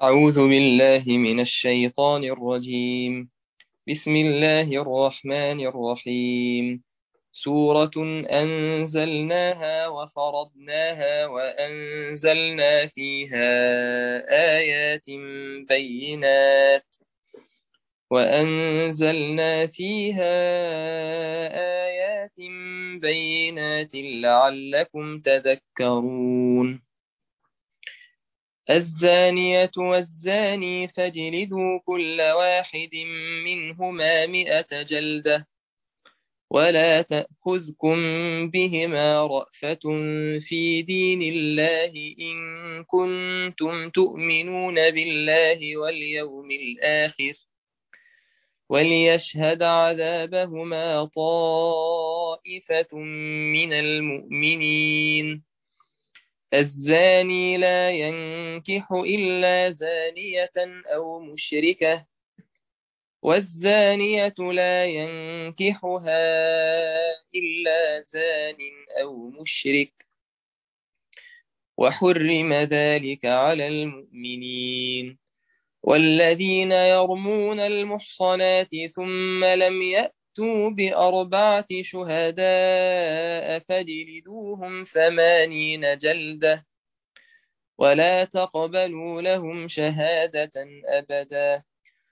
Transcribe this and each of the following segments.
أعوذ بالله من الشيطان الرجيم. بسم الله الرحمن الرحيم. سورة أنزلناها وفرضناها آيات بينات وأنزلنا فيها آيات بينات لعلكم تذكرون. الزانية والزاني فاجلدوا كل واحد منهما 100 جلدة، ولا تأخذكم بهما رأفة في دين الله إن كنتم تؤمنون بالله واليوم الآخر، وليشهد عذابهما طائفة من المؤمنين. الزاني لا ينكح إلا زانية أو مشركة، والزانية لا ينكحها إلا زان أو مشرك، وحرم ذلك على المؤمنين. والذين يرمون المحصنات ثم لم يأتوا بأربعة شهداء فاجلدوهم 80 جلدة، ولا تقبلوا لهم شهادة أبدا،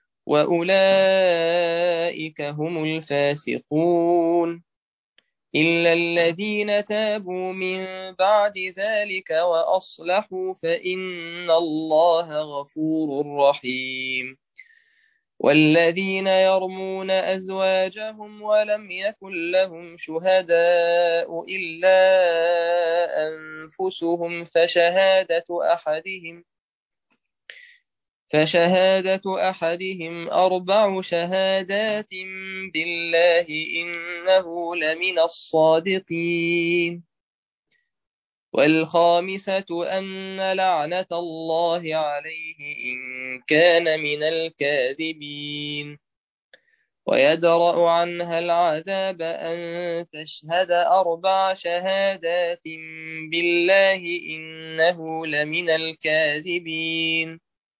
وأولئك هم الفاسقون. إلا الذين تابوا من بعد ذلك وأصلحوا فإن الله غفور رحيم. والذين يرمون أزواجهم ولم يكن لهم شهداء إلا أنفسهم فشهادة أحدهم 4 شهادات بالله إنه لمن الصادقين. والخامسة أن لعنة الله عليه إن كان من الكاذبين. ويدرأ عنها العذاب أن تشهد 4 شهادات بالله إنه لمن الكاذبين.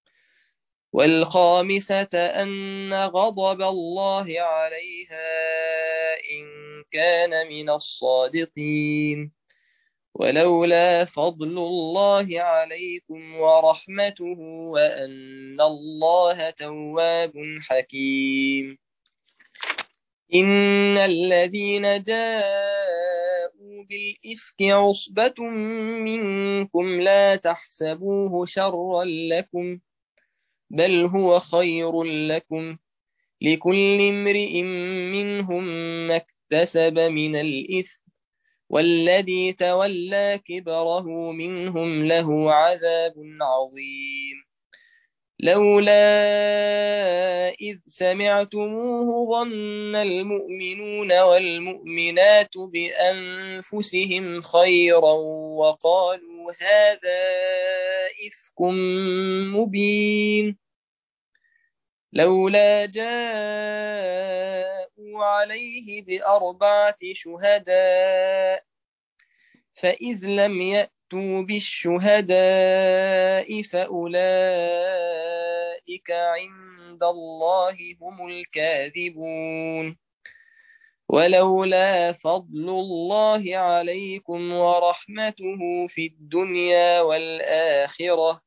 والخامسة أن غضب الله عليها إن كان من الصادقين. ولولا فضل الله عليكم ورحمته وأن الله تواب حكيم. إن الذين جاءوا بالإفك عصبة منكم لا تحسبوه شرا لكم، بل هو خير لكم، لكل امرئ منهم ما اكتسب من الإثم، والذي تولى كبره منهم له عذاب عظيم. لولا إذ سمعتموه ظن المؤمنون والمؤمنات بأنفسهم خيرا وقالوا هذا إفك مبين. لولا جاءوا عليه ب4 شهداء، فإذ لم يأتوا بالشهداء فأولئك عند الله هم الكاذبون. ولولا فضل الله عليكم ورحمته في الدنيا والآخرة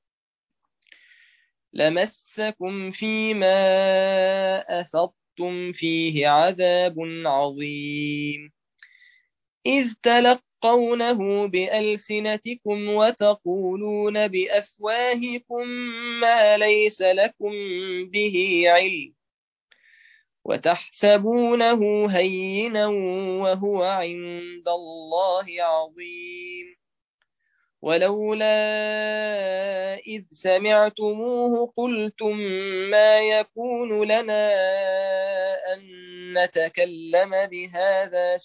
لمسكم فيما أفضتم فيه عذاب عظيم، إذ تلقونه بألسنتكم وتقولون بأفواهكم ما ليس لكم به علم، وتحسبونه هينا وهو عند الله عظيم. ولولا إذ سمعتموه قلتم ما يكون لنا أن نتكلم بهذا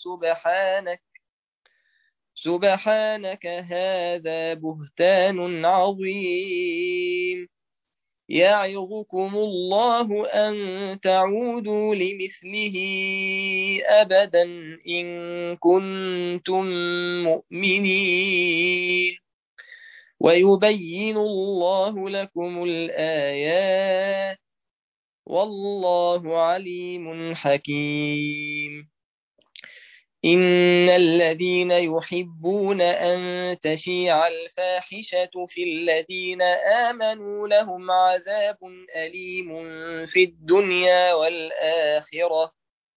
سبحانك هذا بهتان عظيم. يعظكم الله أن تعودوا لمثله أبدا إن كنتم مؤمنين. ويبين الله لكم الآيات والله عليم حكيم. إن الذين يحبون أن تشيع الفاحشة في الذين آمنوا لهم عذاب أليم في الدنيا والآخرة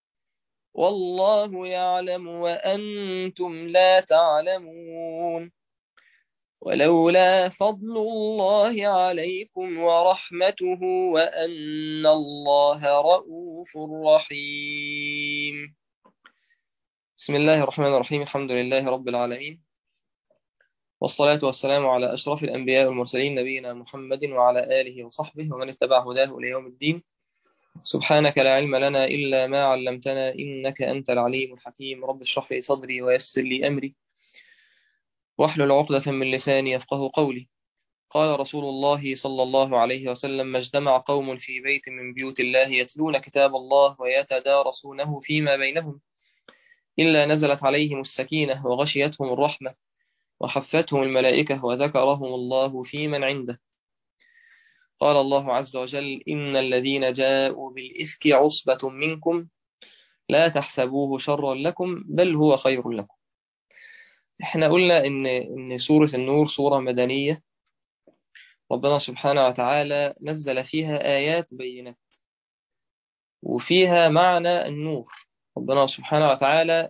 والله يعلم وأنتم لا تعلمون. ولولا فضل الله عليكم ورحمته وأن الله رؤوف رحيم. بسم الله الرحمن الرحيم. الحمد لله رب العالمين، والصلاة والسلام على أشرف الأنبياء والمرسلين نبينا محمد وعلى آله وصحبه ومن اتبع هداه إلى يوم الدين. سبحانك لا علم لنا إلا ما علمتنا إنك أنت العليم الحكيم. رب اشرح لي صدري ويسر لي أمري واحلل عقدة من لساني يفقه قولي. قال رسول الله صلى الله عليه وسلم: ما اجتمع قوم في بيت من بيوت الله يتلون كتاب الله ويتدارسونه فيما بينهم إلا نزلت عليهم السكينة وغشيتهم الرحمة وحفتهم الملائكة وذكرهم الله في من عنده. قال الله عز وجل: إن الذين جاءوا بالإفك عصبة منكم لا تحسبوه شرا لكم بل هو خير لكم. احنا قلنا إن سورة النور سورة مدنية، ربنا سبحانه وتعالى نزل فيها آيات بينات وفيها معنى النور. ربنا سبحانه وتعالى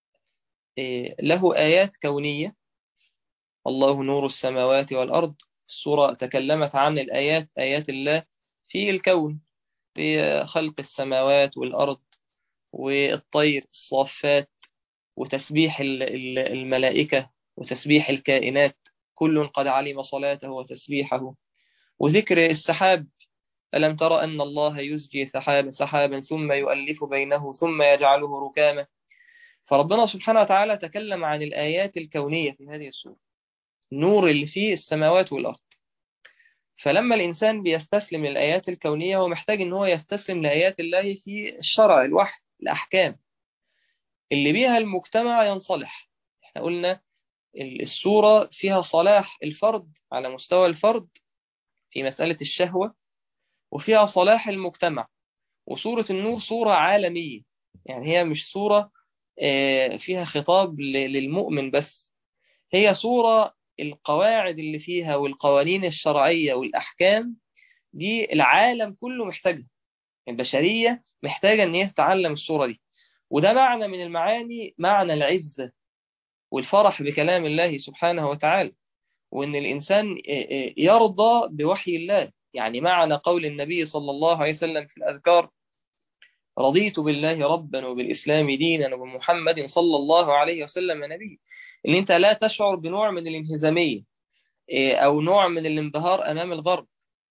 له آيات كونية، الله نور السماوات والأرض. السورة تكلمت عن الآيات، آيات الله في الكون، في خلق السماوات والأرض والطير الصافات وتسبيح الملائكة وتسبيح الكائنات، كل قد علم صلاته وتسبيحه، وذكر السحاب. ألم تر أن الله يزجي سحابا ثم يؤلف بينه ثم يجعله ركاما. فربنا سبحانه وتعالى تكلم عن الآيات الكونية في هذه السورة، النور اللي فيه السماوات والأرض. فلما الإنسان بيستسلم للآيات الكونية هو محتاج إن هو يستسلم لآيات الله في الشرع، الوحي، الأحكام اللي بيها المجتمع ينصلح. احنا قلنا السورة فيها صلاح الفرد على مستوى الفرد في مسألة الشهوة، وفيها صلاح المجتمع. وسورة النور سورة عالمية، يعني هي مش سورة فيها خطاب للمؤمن بس، هي سورة القواعد اللي فيها والقوانين الشرعية والأحكام دي العالم كله محتاجها، البشرية محتاجة أن هي تتعلم السورة دي. وده معنى من المعاني، معنى العزة والفرح بكلام الله سبحانه وتعالى، وأن الإنسان يرضى بوحي الله. يعني معنى قول النبي صلى الله عليه وسلم في الأذكار: رضيت بالله ربا وبالإسلام دينا وبمحمد صلى الله عليه وسلم نبي. ان انت لا تشعر بنوع من الانهزامية او نوع من الانبهار امام الغرب.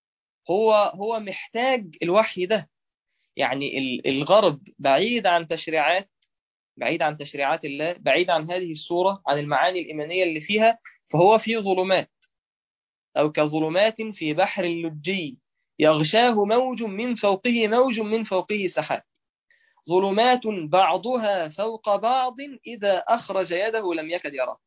هو محتاج الوحي ده. يعني الغرب بعيد عن تشريعات، بعيد عن تشريعات الله، بعيد عن هذه السورة، عن المعاني الإيمانية اللي فيها، فهو في ظلمات، أو كظلمات في بحر لجي يغشاه موج من فوقه موج من فوقه سحاب، ظلمات بعضها فوق بعض إذا أخرج يده لم يكد يراه.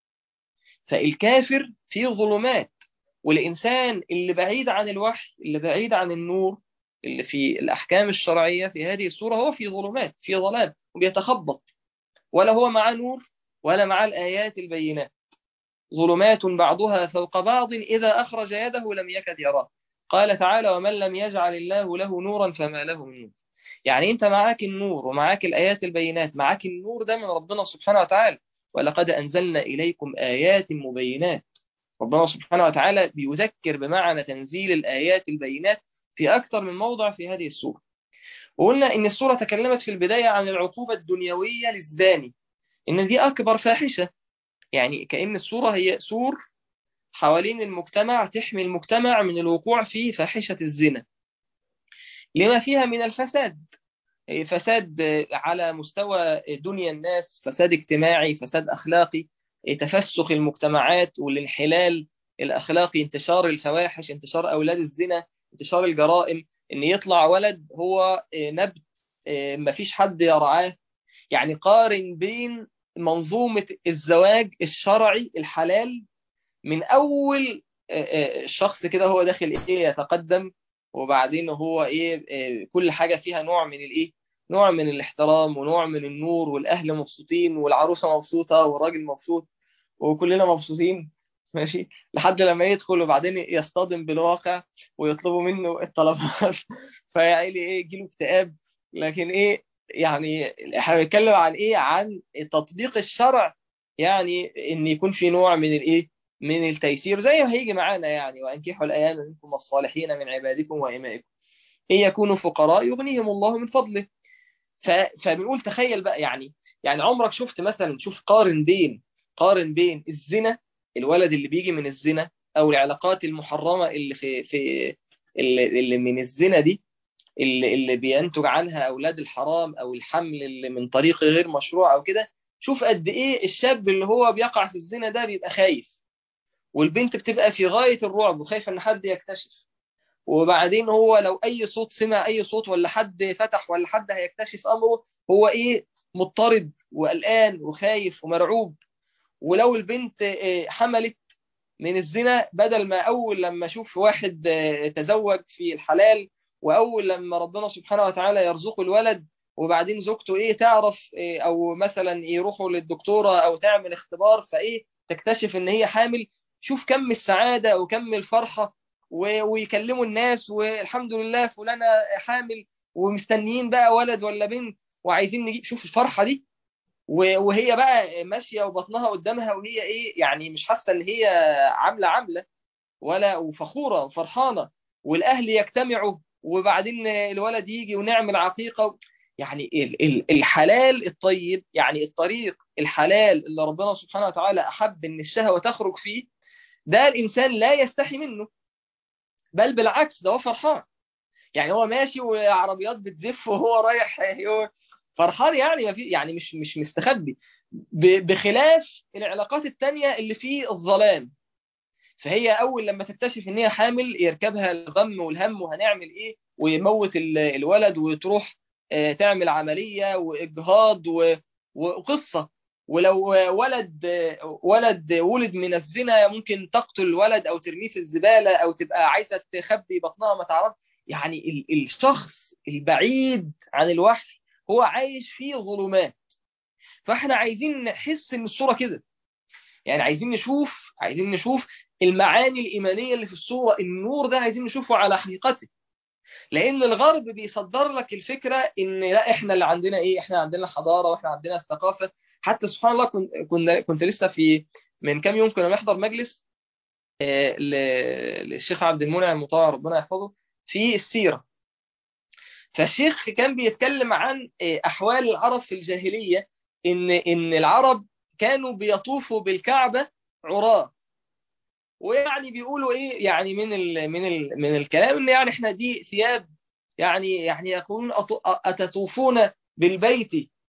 فالكافر في ظلمات، والإنسان اللي بعيد عن الوحي، اللي بعيد عن النور اللي في الأحكام الشرعية في هذه السورة، هو في ظلمات، في ظلام، وبيتخبط، ولا هو معاه نور ولا معاه الآيات البينات. ظلمات بعضها فوق بعض إذا أخرج يده لم يكد يراه. قال تعالى: ومن لم يجعل الله له نورا فما له من نور. يعني انت معاك النور ومعاك الآيات البينات، معاك النور ده من ربنا سبحانه وتعالى. ولقد أنزلنا إليكم آيات مبينات. ربنا سبحانه وتعالى بيذكر بمعنى تنزيل الآيات البينات في أكثر من موضع في هذه السورة. وقلنا إن السورة تكلمت في البداية عن العقوبة الدنيوية للزاني، إن دي أكبر فاحشة. يعني كأن السورة هي سور حوالين المجتمع، تحمي المجتمع من الوقوع في فاحشة الزنا لما فيها من الفساد. فساد على مستوى دنيا الناس، فساد اجتماعي، فساد أخلاقي، تفسخ المجتمعات والانحلال الأخلاقي، انتشار الفواحش، انتشار أولاد الزنا، انتشار الجرائم، إن يطلع ولد هو نبت مفيش حد يرعاه. يعني قارن بين منظومة الزواج الشرعي الحلال من اول الشخص كده هو داخل ايه يتقدم، وبعدين هو ايه كل حاجة فيها نوع من الايه، نوع من الاحترام ونوع من النور، والاهل مبسوطين والعروسة مبسوطة والراجل مبسوط وكلنا مبسوطين. ماشي. لحد لما يدخل وبعدين يصطدم بالواقع ويطلبوا منه الطلبات فيعني ايه يجيله اكتئاب. لكن ايه يعني احنا بنتكلم عن ايه، عن تطبيق الشرع، يعني ان يكون في نوع من الايه، من التيسير زي ما هيجي معانا يعني. وانكحوا الايام منكم والصالحين من عبادكم وامائكم ان يكونوا فقراء يغنيهم الله من فضله. فبنقول تخيل بقى يعني، يعني عمرك شفت مثلا، شوف قارن بين الزنا، الولد اللي بيجي من الزنا، او العلاقات المحرمة اللي اللي من الزنا دي، اللي بينتج عنها اولاد الحرام، او الحمل اللي من طريق غير مشروع او كده. شوف قد ايه الشاب اللي هو بيقع في الزنا ده بيبقى خايف، والبنت بتبقى في غاية الرعب وخايفة ان حد يكتشف. وبعدين هو لو اي صوت، سمع اي صوت ولا حد فتح ولا حد هيكتشف امره، هو ايه، مضطرب وقلقان وخايف ومرعوب. ولو البنت حملت من الزنا، بدل ما اول لما اشوف واحد تزوج في الحلال، واول لما ربنا سبحانه وتعالى يرزقه الولد، وبعدين زوجته ايه تعرف او مثلا يروحوا للدكتورة او تعمل اختبار فايه تكتشف ان هي حامل، شوف كم السعادة وكم الفرحة، ويكلموا الناس والحمد لله فلانة حامل، ومستنيين بقى ولد ولا بنت وعايزين نجيب. شوف الفرحة دي، وهي بقى ماشية وبطنها قدامها، وهي ايه يعني مش حاسة ان هي عاملة ولا، وفخورة وفرحانة، والاهل يجتمعوا وبعدين الولد يجي ونعمل عقيقة. يعني الحلال الطيب، يعني الطريق الحلال اللي ربنا سبحانه وتعالى احب ان الشهوة تخرج فيه، ده الانسان لا يستحي منه، بل بالعكس ده هو فرحان. يعني هو ماشي وعربيات بتزف وهو رايح فرحان، يعني ما في يعني مش مستخبي، بخلاف العلاقات التانية اللي فيه الظلام. فهي اول لما تكتشف ان هي حامل يركبها الغم والهم وهنعمل ايه، ويموت الولد وتروح تعمل عملية واجهاض وقصة. ولو ولد ولد من الزنا ممكن تقتل الولد او ترميه في الزبالة او تبقى عايزة تخبي بطنها ما تعرف. يعني الشخص البعيد عن الوحي هو عايش فيه ظلمات. فاحنا عايزين نحس ان الصورة كده، يعني عايزين نشوف المعاني الإيمانية اللي في الصورة، النور ده عايزين نشوفه على حقيقته. لأن الغرب بيصدر لك الفكرة إن لا إحنا اللي عندنا إيه، إحنا عندنا الحضارة وإحنا عندنا الثقافة. حتى سبحان الله كنت لسه من كام يوم كنا بنحضر مجلس للشيخ عبد المنعم المطاع ربنا يحفظه في السيرة. فالشيخ كان بيتكلم عن أحوال العرب في الجاهلية، إن العرب كانوا بيطوفوا بالكعبة عراة. ويعني بيقولوا ايه يعني من الكلام ان يعني احنا دي ثياب، يعني يقولون اتطوفون بالبيت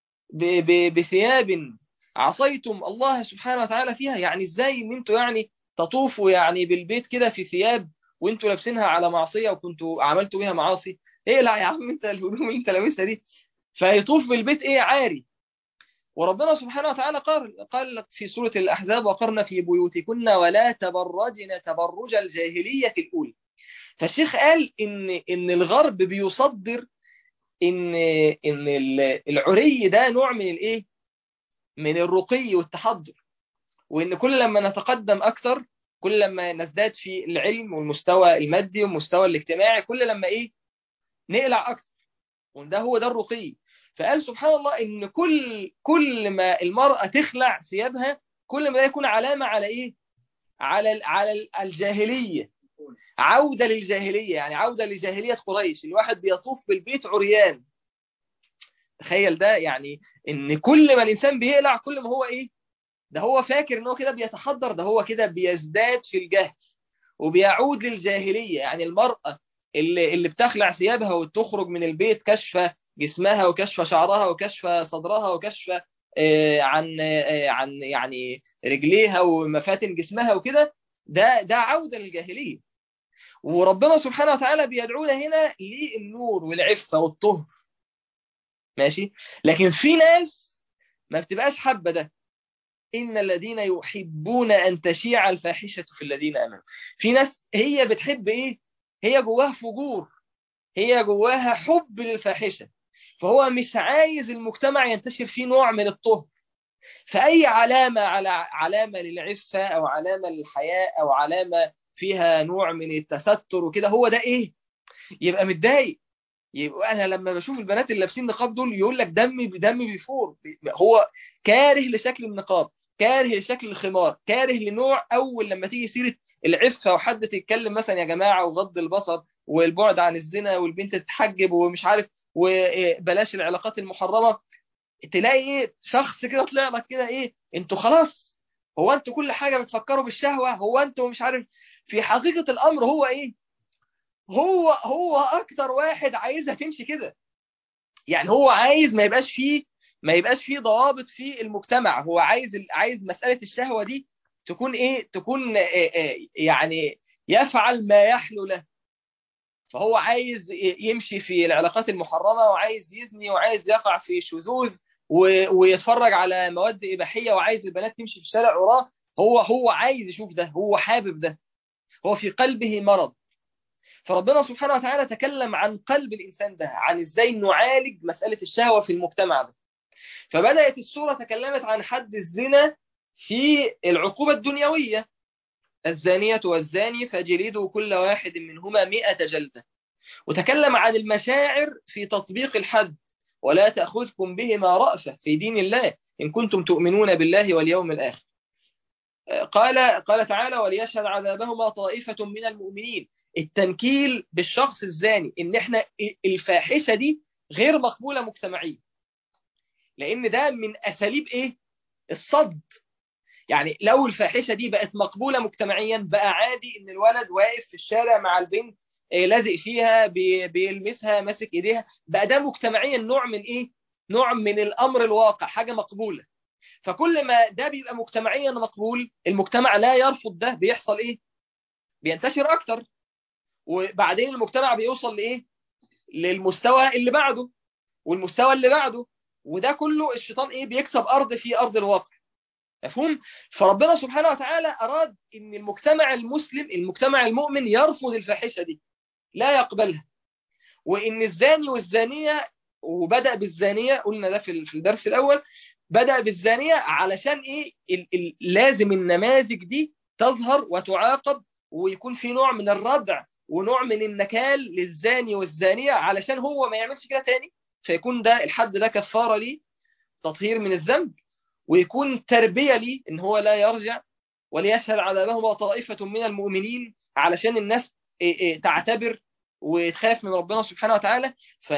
بثياب عصيتم الله سبحانه وتعالى فيها. يعني ازاي ان انتوا يعني تطوفوا يعني بالبيت كده في ثياب وانتوا لابسينها على معصية وكنتوا عملتوا بيها معاصي؟ ايه لا يا عم انت الهدوم اللي انت لابسها دي. فيطوف بالبيت ايه عاري. وربنا سبحانه وتعالى قال في سورة الأحزاب وقرن في بيوتكن ولا تبرجن تبرج الجاهلية الأولى. فالشيخ قال إن الغرب بيصدر إن العري ده نوع من الإيه؟ من الرقي والتحضر. وإن كل لما نتقدم أكثر، كل لما نزداد في العلم والمستوى المادي والمستوى الاجتماعي، كل لما إيه نقلع أكثر. وده هو ده الرقي. فقال سبحان الله ان كل ما المرأة تخلع ثيابها، كل ما ده يكون علامة على ايه، على الجاهلية، عودة للجاهلية، يعني عودة لجاهلية قريش، الواحد بيطوف بالبيت عريان. تخيل ده يعني، ان كل ما الانسان بيقلع كل ما هو ايه، ده هو فاكر ان هو كده بيتحضر، ده هو كده بيزداد في الجهل وبيعود للجاهلية. يعني المرأة اللي بتخلع ثيابها وتخرج من البيت كشفة جسمها وكشفة شعرها وكشفة صدرها وكشفة عن يعني رجليها ومفاتن جسمها وكده، ده عودة للجاهلية. وربنا سبحانه وتعالى بيدعونا هنا للنور والعفة والطهر. ماشي. لكن في ناس ما بتبقاش حابة ده، إن الذين يحبون أن تشيع الفاحشة في الذين آمنوا. في ناس هي بتحب إيه؟ هي جواها فجور، هي جواها حب للفاحشة، فهو مش عايز المجتمع ينتشر فيه نوع من الطهر. فأي علامة على علامة للعفة أو علامة للحياء أو علامة فيها نوع من التستر وكده، هو ده إيه؟ يبقى متضايق. يبقى أنا لما بشوف البنات اللي لابسين نقاب دول يقول لك دمي بيفور. هو كاره لشكل النقاب، كاره لشكل الخمار، كاره لنوع. أول لما تيجي سيرة العفة وحد تتكلم مثلا يا جماعة وغض البصر والبعد عن الزنا والبنت تتحجب ومش عارف وبلاش العلاقات المحرمة، تلاقي ايه شخص كده طلع لك كده ايه، انتوا خلاص، هو انتوا كل حاجة بتفكروا بالشهوة، هو انتوا مش عارف. في حقيقة الامر هو ايه؟ هو اكتر واحد عايزها تمشي كده. يعني هو عايز ما يبقاش فيه ضوابط في المجتمع. هو عايز مسألة الشهوة دي تكون ايه، تكون يعني يفعل ما يحلو له. فهو عايز يمشي في العلاقات المحرمة، وعايز يزني، وعايز يقع في شذوذ ويتفرج على مواد إباحية، وعايز البنات تمشي في الشارع وراه. هو عايز يشوف ده، هو حابب ده، هو في قلبه مرض. فربنا سبحانه وتعالى تكلم عن قلب الإنسان ده، عن إزاي نعالج مسألة الشهوة في المجتمع ده. فبدأت السورة تكلمت عن حد الزنا في العقوبة الدنيوية: الزانية والزاني فجلدوا كل واحد منهما 100 جلدة. وتكلم عن المشاعر في تطبيق الحد: ولا تأخذكم بهما رأفة في دين الله إن كنتم تؤمنون بالله واليوم الآخر. قال تعالى: وليشهد عذابهما طائفة من المؤمنين. التنكيل بالشخص الزاني إن إحنا الفاحشة دي غير مقبولة مجتمعيا، لأن ده من أساليب إيه؟ الصد. يعني لو الفاحشة دي بقت مقبولة مجتمعيا، بقى عادي إن الولد واقف في الشارع مع البنت لازق فيها بيلمسها ماسك إيديها، بقى ده مجتمعيا نوع من إيه؟ نوع من الأمر الواقع، حاجة مقبولة. فكل ما ده بيبقى مجتمعيا مقبول، المجتمع لا يرفض ده، بيحصل إيه؟ بينتشر أكتر. وبعدين المجتمع بيوصل لإيه؟ للمستوى اللي بعده والمستوى اللي بعده. وده كله الشيطان إيه؟ بيكسب أرض في أرض الواقع. مفهوم؟ فربنا سبحانه وتعالى أراد إن المجتمع المسلم، المجتمع المؤمن، يرفض الفاحشة دي، لا يقبلها. وإن الزاني والزانية، وبدأ بالزانية، قلنا ده في الدرس الأول، بدأ بالزانية علشان إيه؟ لازم النماذج دي تظهر وتعاقب، ويكون في نوع من الردع ونوع من النكال للزاني والزانية علشان هو ما يعملش كده تاني. فيكون ده الحد ده كفارة ليه، تطهير من الذنب، ويكون تربية ليه إن هو لا يرجع. وليشهد عذابهما طائفة من المؤمنين علشان الناس تعتبر وتخاف من ربنا سبحانه وتعالى،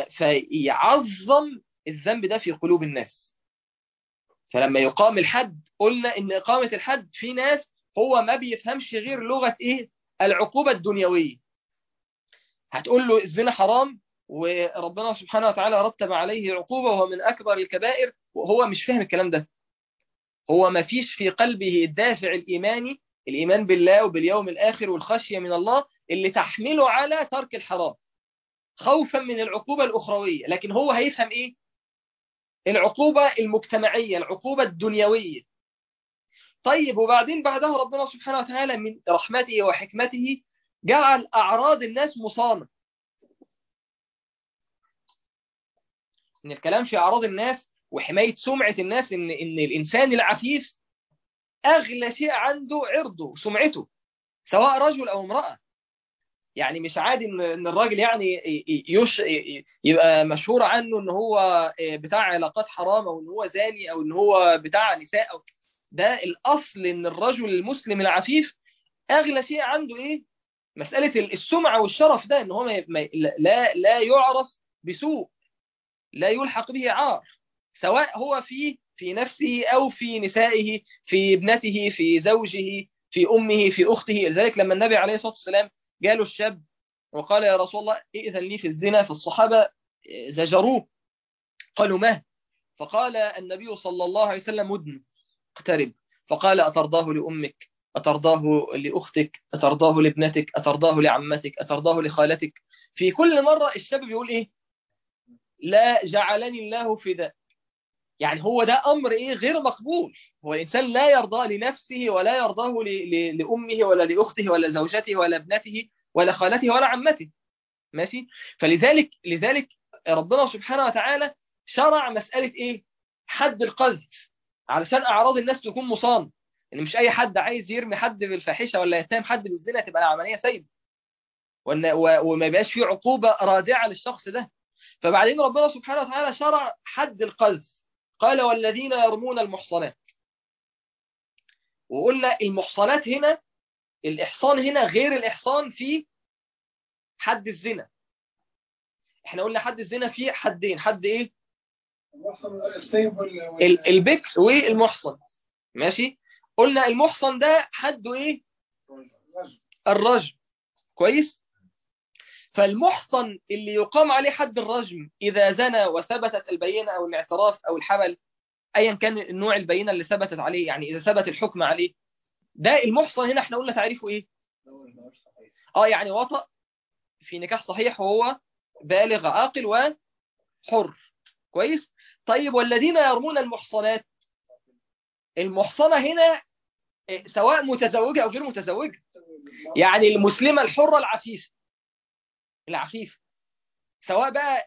فيعظم الذنب ده في قلوب الناس. فلما يقام الحد، قلنا إن إقامة الحد في ناس هو ما بيفهمش غير لغة إيه؟ العقوبة الدنيوية. هتقول له الزنا حرام وربنا سبحانه وتعالى رتب عليه عقوبة وهو من أكبر الكبائر، وهو مش فاهم الكلام ده. هو ما فيش في قلبه الدافع الإيماني، الإيمان بالله وباليوم الآخر والخشية من الله، اللي تحمله على ترك الحرام خوفا من العقوبة الأخروية. لكن هو هيفهم إيه؟ العقوبة المجتمعية، العقوبة الدنيوية. طيب وبعدين بعدها ربنا سبحانه وتعالى من رحمته وحكمته جعل أعراض الناس مصانة. إن الكلام في أعراض الناس وحماية سمعة الناس، إن الإنسان العفيف أغلى شيء عنده عرضه، سمعته، سواء رجل أو امرأة. يعني مش عادي إن الراجل يعني يبقى مشهور عنه إن هو بتاع علاقات حرام، أو إن هو زاني، أو إن هو بتاع نساء ده الأصل إن الرجل المسلم العفيف أغلى شيء عنده إيه؟ مسألة السمعة والشرف ده، إن هو لا يعرف بسوء، لا يلحق به عار، سواء هو في نفسه أو في نسائه، في ابنته، في زوجه، في أمه، في أخته. لذلك لما النبي عليه الصلاة والسلام جاله الشاب وقال: يا رسول الله ائذن لي في الزنا، فالصحابة زجروه، قالوا: ما؟ فقال النبي صلى الله عليه وسلم: مدن، اقترب. فقال: أترضاه لأمك؟ أترضاه لأختك؟ أترضاه لابنتك؟ أترضاه لعمتك؟ أترضاه لخالتك؟ في كل مرة الشاب بيقول إيه؟ لا جعلني الله فداء. يعني هو ده أمر إيه غير مقبول. هو الإنسان لا يرضى لنفسه ولا يرضاه لأمه ولا لأخته ولا زوجته ولا ابنته ولا خالته ولا عمته. ماشي. لذلك ربنا سبحانه وتعالى شرع مسألة إيه؟ حد القذف، علشان أعراض الناس تكون مصان. إن مش أي حد عايز يرمي حد بالفاحشة ولا يتهم حد بالزنا تبقى العملية سايبة، وما يبقاش فيه عقوبة رادعة للشخص ده. فبعدين ربنا سبحانه وتعالى شرع حد القذف، قال والذين يرمون المحصنات. وقلنا المحصنات هنا، الإحصان هنا غير الإحصان في حد الزنا. احنا قلنا حد الزنا فيه حدين، حد ايه؟ البكر والمحصن. ماشي. قلنا المحصن ده حده ايه؟ الرجم. كويس. فالمحصن اللي يقام عليه حد الرجم إذا زنى وثبتت البينة أو الاعتراف أو الحبل، أيا كان النوع البينة اللي ثبتت عليه، يعني إذا ثبت الحكم عليه، ده المحصن هنا احنا قلنا تعريفه إيه؟ يعني وطأ في نكاح صحيح وهو بالغ عاقل وحر. كويس. طيب والذين يرمون المحصنات، المحصنة هنا سواء متزوجة أو غير متزوجة، يعني المسلمة الحرة العفيفة، سواء بقى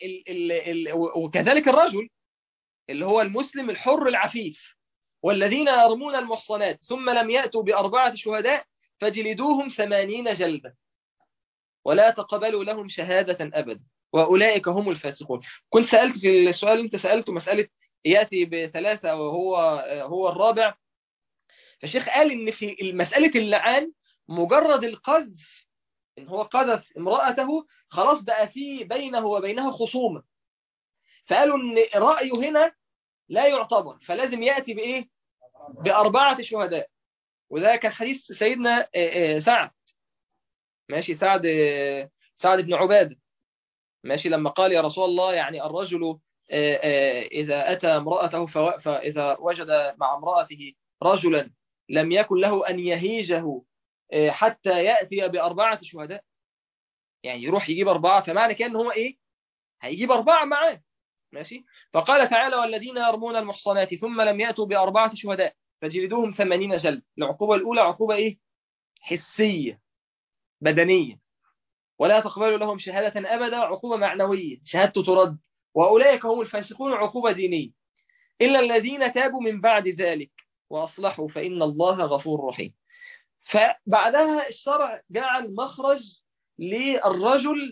وكذلك الرجل اللي هو المسلم الحر العفيف. والذين يرمون المحصنات ثم لم يأتوا بأربعة شهداء فجلدوهم 80 جلدة ولا تقبلوا لهم شهادة أبدا وأولئك هم الفاسقون. كنت سألت في السؤال اللي أنت سألته مسألة يأتي بثلاثة وهو الرابع. فالشيخ قال إن في مسألة اللعان مجرد القذف، إن هو قذف امرأته خلاص بقى في بينه وبينها خصومة، فقالوا إن رأيه هنا لا يعتبر، فلازم يأتي بإيه؟ بأربعة شهداء. وده كان حديث سيدنا سعد. ماشي. سعد بن عبادة. ماشي. لما قال يا رسول الله يعني الرجل إذا أتى امرأته فإذا وجد مع امرأته رجلا لم يكن له أن يهيجه حتى يأتي بأربعة شهداء، يعني يروح يجيب أربعة، فمعنى كان هو إيه؟ هيجيب أربعة معاه. ماشي. فقال تعالى والذين يرمون المحصنات ثم لم يأتوا بأربعة شهداء فجلدوهم 80 جلد. العقوبة الأولى عقوبة إيه؟ حسية بدنية. ولا تقبلوا لهم شهادة أبدا عقوبة معنوية، شهادته ترد. وأولئك هم الفاسقون عقوبة دينية. إلا الذين تابوا من بعد ذلك وأصلحوا فإن الله غفور رحيم. فبعدها الشرع جعل مخرج للرجل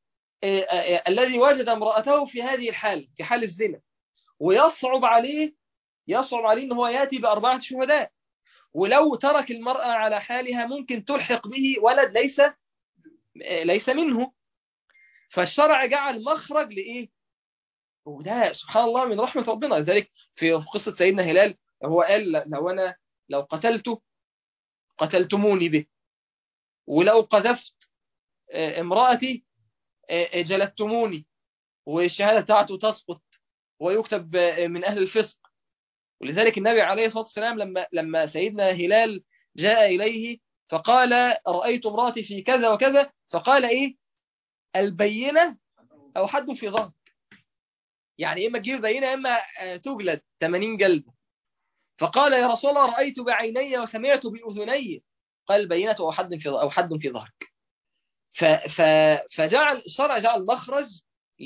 الذي وجد امرأته في هذه الحال، في حال الزنا، يصعب عليه ان هو ياتي بأربعة شهداء. ولو ترك المرأة على حالها ممكن تلحق به ولد ليس منه. فالشرع جعل مخرج لإيه؟ وده سبحان الله من رحمة ربنا. لذلك في قصة سيدنا هلال هو قال لو قتلته قتلتموني به، ولو قذفت امرأتي جلدتموني، والشهادة بتاعته تسقط ويكتب من أهل الفسق. ولذلك النبي عليه الصلاة والسلام لما سيدنا هلال جاء إليه فقال رأيت امرأتي في كذا وكذا، فقال إيه؟ البينة أو حد في ظهر. يعني إما تجيب بينة إما تجلد 80 جلدة. فقال يا رسول الله رأيت بعيني وسمعت بأذني. قال البينة أو حد في ظهرك. فجعل الشرع جعل مخرج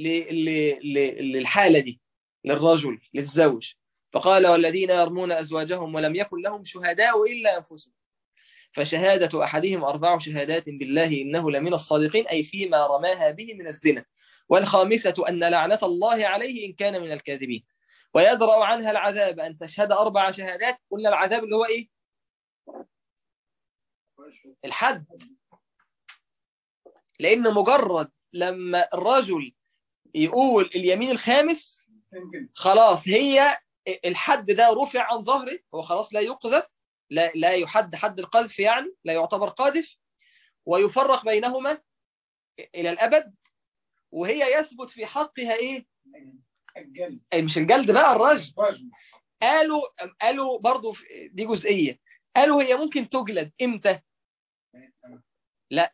للحالة دي، للرجل للزوج. فقال والذين يرمون أزواجهم ولم يكن لهم شهداء إلا أنفسهم فشهادة أحدهم 4 شهادات بالله إنه لمن الصادقين، أي فيما رماها به من الزنا. والخامسة أن لعنة الله عليه إن كان من الكاذبين. ويدرأ عنها العذاب أن تشهد 4 شهادات. قلنا العذاب اللي هو إيه؟ الحد. لأن مجرد لما الرجل يقول اليمين الخامس خلاص هي الحد ده رفع عن ظهره، هو خلاص لا يقذف، لا يحد حد القذف، يعني لا يعتبر قاذف، ويفرق بينهما إلى الأبد. وهي يثبت في حقها إيه؟ مش الجلد بقى، الرجم. قالوا برضو دي جزئية. قالوا هي ممكن تجلد إمتى؟ لا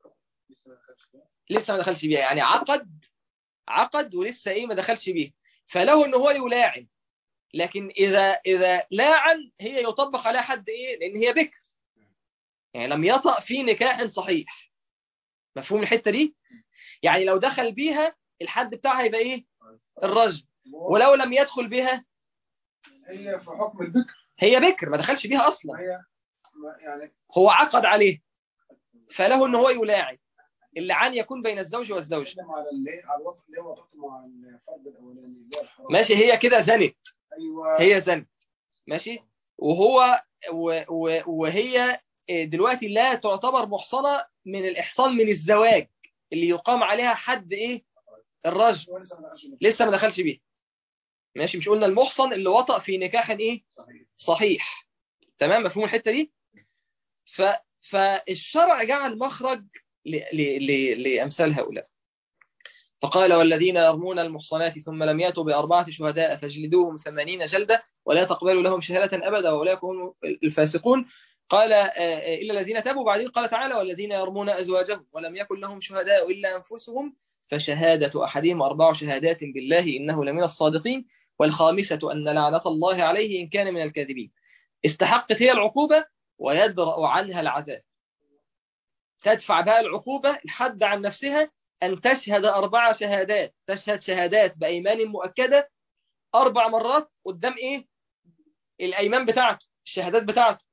لسه ما دخلش بيها، يعني عقد ولسه إيه ما دخلش بيها. فله ان هو يلاعن، لكن اذا لاعن هي يطبق عليها حد ايه؟ لان هي بكر، يعني لم يطأ في نكاح صحيح. مفهوم الحته دي؟ يعني لو دخل بيها الحد بتاعها يبقى ايه؟ الرجم. ولو لم يدخل بها هي في حكم البكر، هي بكر ما دخلش بيها اصلا، هي يعني هو عقد عليه، فله ان هو يلاعن. اللعان يكون بين الزوج والزوج. على اللي على الوقت اللي هو وقته مع الفرد الاولاني اللي هو الحرام. ماشي، هي كده زنت. ايوه هي زنت ماشي. وهو وهي دلوقتي لا تعتبر محصنة من الإحصان من الزواج اللي يقام عليها حد إيه؟ الرجم. لسه ما دخلش بيه. ماشي، مش قلنا المحصن اللي وطأ في نكاح إيه؟ صحيح. تمام، مفهوم الحتة دي؟ ف فالشرع جعل مخرج لأمثال هؤلاء، فقال والذين يرمون المحصنات ثم لم يأتوا بأربعة شهداء فاجلدوهم 80 جلدة ولا تقبلوا لهم شهادة أبدا وأولئك هم الفاسقون. قال إلا الذين تابوا. بعدين قال تعالى والذين يرمون أزواجهم ولم يكن لهم شهداء إلا أنفسهم فشهادة أحدهم 4 شهادات بالله إنه لمن الصادقين والخامسة أن لعنة الله عليه إن كان من الكاذبين. استحقت هي العقوبة ويدرأ عنها العذاب. تدفع بها العقوبة الحد عن نفسها أن تشهد 4 شهادات، تشهد شهادات بأيمان مؤكدة 4 مرات قدام إيه؟ الأيمان بتاعته، الشهادات بتاعته.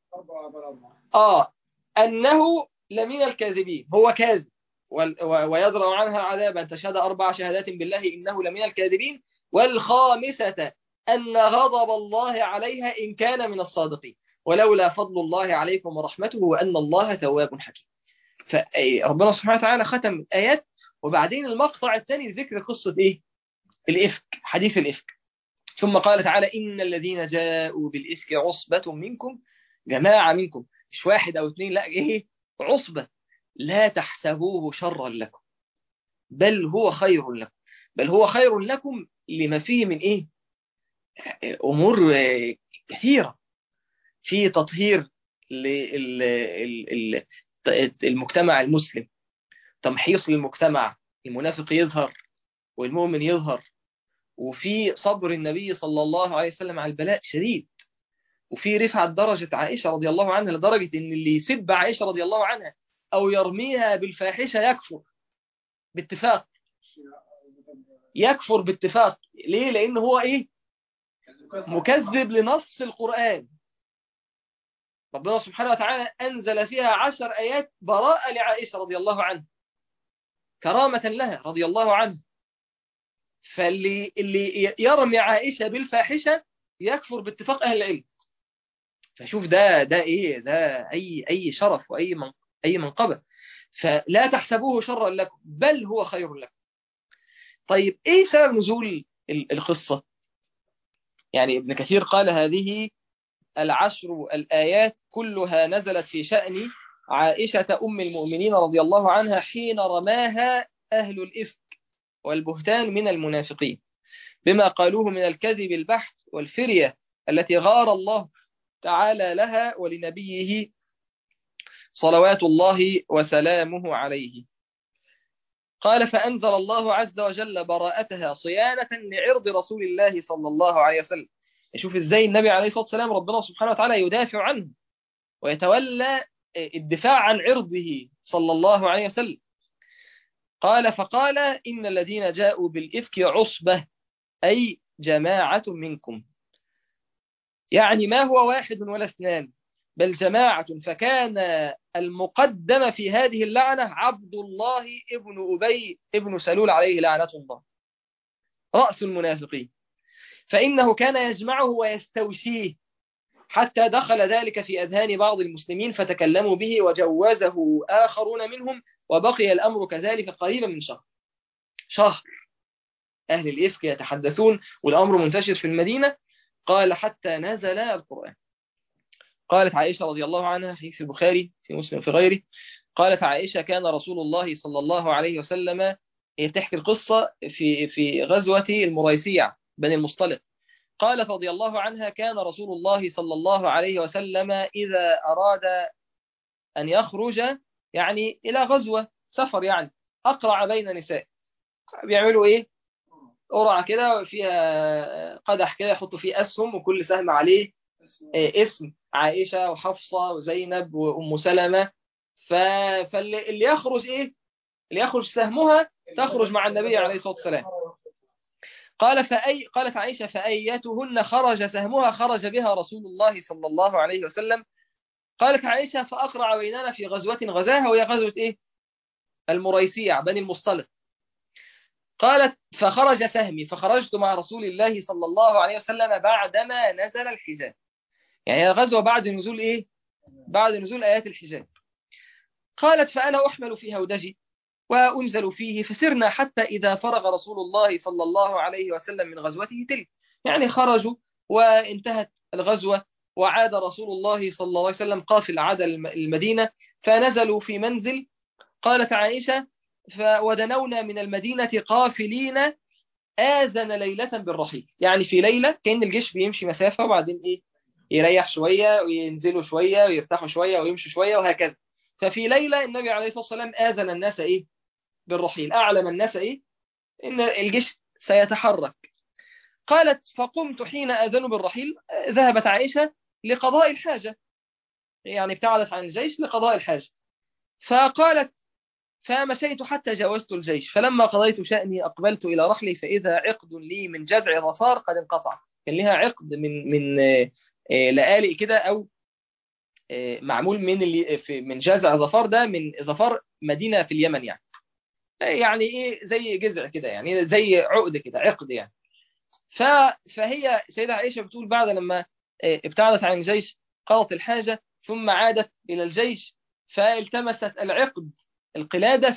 4 أنه لمن الكاذبين، هو كاذب. ويدرأ عنها العذاب أن تشهد 4 شهادات بالله إنه لمن الكاذبين. والخامسة أن غضب الله عليها إن كان من الصادقين ولولا فضل الله عليكم ورحمته وأن الله تواب حكيم. فربنا سبحانه وتعالى ختم الآيات، وبعدين المقطع الثاني ذكر قصة إيه؟ الإفك، حديث الإفك. ثم قال تعالى إن الذين جاءوا بالإفك عصبة منكم، جماعة منكم، مش 1 أو 2، لا إيه؟ عصبة. لا تحسبوه شرا لكم بل هو خير لكم. بل هو خير لكم لما فيه من إيه؟ أمور كثيرة، في تطهير للمجتمع المسلم، تمحيص للمجتمع، المنافق يظهر والمؤمن يظهر، وفي صبر النبي صلى الله عليه وسلم على البلاء شديد، وفي رفعة درجة عائشة رضي الله عنها لدرجة إن اللي يسب عائشة رضي الله عنها أو يرميها بالفاحشة يكفر باتفاق. يكفر باتفاق. ليه؟ لأنه هو إيه؟ مكذب لنص القرآن. ربنا سبحانه وتعالى أنزل فيها 10 آيات براءة لعائشة رضي الله عنها كرامة لها رضي الله عنها. فاللي يرمي عائشة بالفاحشة يكفر باتفاق أهل العلم. فشوف ده ايه؟ ده اي شرف واي اي منقبة. فلا تحسبوه شرا لكم بل هو خير لكم. طيب ايه سبب نزول القصة؟ يعني ابن كثير قال هذه 10 الآيات كلها نزلت في شأن عائشة أم المؤمنين رضي الله عنها حين رماها أهل الإفك والبهتان من المنافقين بما قالوه من الكذب البحث والفرية التي غار الله تعالى لها ولنبيه صلوات الله وسلامه عليه. قال فأنزل الله عز وجل براءتها صيانة لعرض رسول الله صلى الله عليه وسلم. يشوف ازاي النبي عليه الصلاة والسلام ربنا سبحانه وتعالى يدافع عنه ويتولى الدفاع عن عرضه صلى الله عليه وسلم. فقال إن الذين جاءوا بالإفك عصبة أي جماعة منكم، يعني ما هو 1 ولا 2 بل جماعة. فكان المقدم في هذه اللعنة عبد الله ابن أبي ابن سلول عليه لعنة الله رأس المنافقين، فإنه كان يجمعه ويستوشيه حتى دخل ذلك في أذهان بعض المسلمين فتكلموا به وجوزه آخرون منهم وبقي الأمر كذلك قريبا من شهر أهل الإفك يتحدثون والأمر منتشر في المدينة. قال حتى نزل القرآن. قالت عائشة رضي الله عنها في البخاري في مسلم في غيره، قالت عائشة كان رسول الله صلى الله عليه وسلم، تحكي القصة في غزوة المريسيع بني المصطلق. قالت رضي الله عنها كان رسول الله صلى الله عليه وسلم إذا أراد أن يخرج يعني إلى غزوة سفر يعني أقرع بين نساء. بيعملوا إيه؟ قرعة كده فيها قدح كده يحطوا فيه أسهم، وكل سهم عليه اسم عائشة وحفصة وزينب وأم سلمة. ف... فاللي يخرج اللي يخرج سهمها تخرج مع النبي عليه الصلاة والسلام. قالت عائشة: فأيتهن خرج سهمها خرج بها رسول الله صلى الله عليه وسلم. قالت عائشة: فأقرع بيننا في غزوة غزاها، وهي غزوة المريسيع بني المصطلق. قالت: فخرج سهمي فخرجت مع رسول الله صلى الله عليه وسلم بعدما نزل الحجاب. يعني هي غزوة بعد نزول بعد نزول آيات الحجاب. قالت: فأنا أحمل في هودجي وأنزل فيه، فسرنا حتى إذا فرغ رسول الله صلى الله عليه وسلم من غزوته تلك. يعني خرجوا وانتهت الغزوة، وعاد رسول الله صلى الله عليه وسلم قافل، عاد المدينة، فنزلوا في منزل. قالت عائشة: ودنونا من المدينة قافلين، آذن ليلة بالرحيل. يعني في ليلة كأن الجيش بيمشي مسافة وبعدين يريح شوية وينزلوا شوية ويرتاحوا شوية ويمشوا شوية وهكذا. ففي ليلة النبي عليه الصلاة والسلام آذن الناس بالرحيل، أعلم الناس إن الجيش سيتحرك. قالت: فقمت حين آذنوا بالرحيل. ذهبت عائشة لقضاء الحاجة، يعني ابتعدت عن الجيش لقضاء الحاجة. فقالت: فمشيت حتى جاوزت الجيش، فلما قضيت شأني أقبلت إلى رحلي، فإذا عقد لي من جذع ظفار قد انقطع. كان لها عقد من لآلئ كده، أو معمول من جذع ظفار، ده من ظفار مدينة في اليمن يعني. يعني زي جذع كده، يعني زي عقد كده، عقد يعني. ف... فهي سيدة عائشة بتقول: بعد لما ابتعدت عن الجيش قضت الحاجة، ثم عادت إلى الجيش، فالتمست العقد القلادة،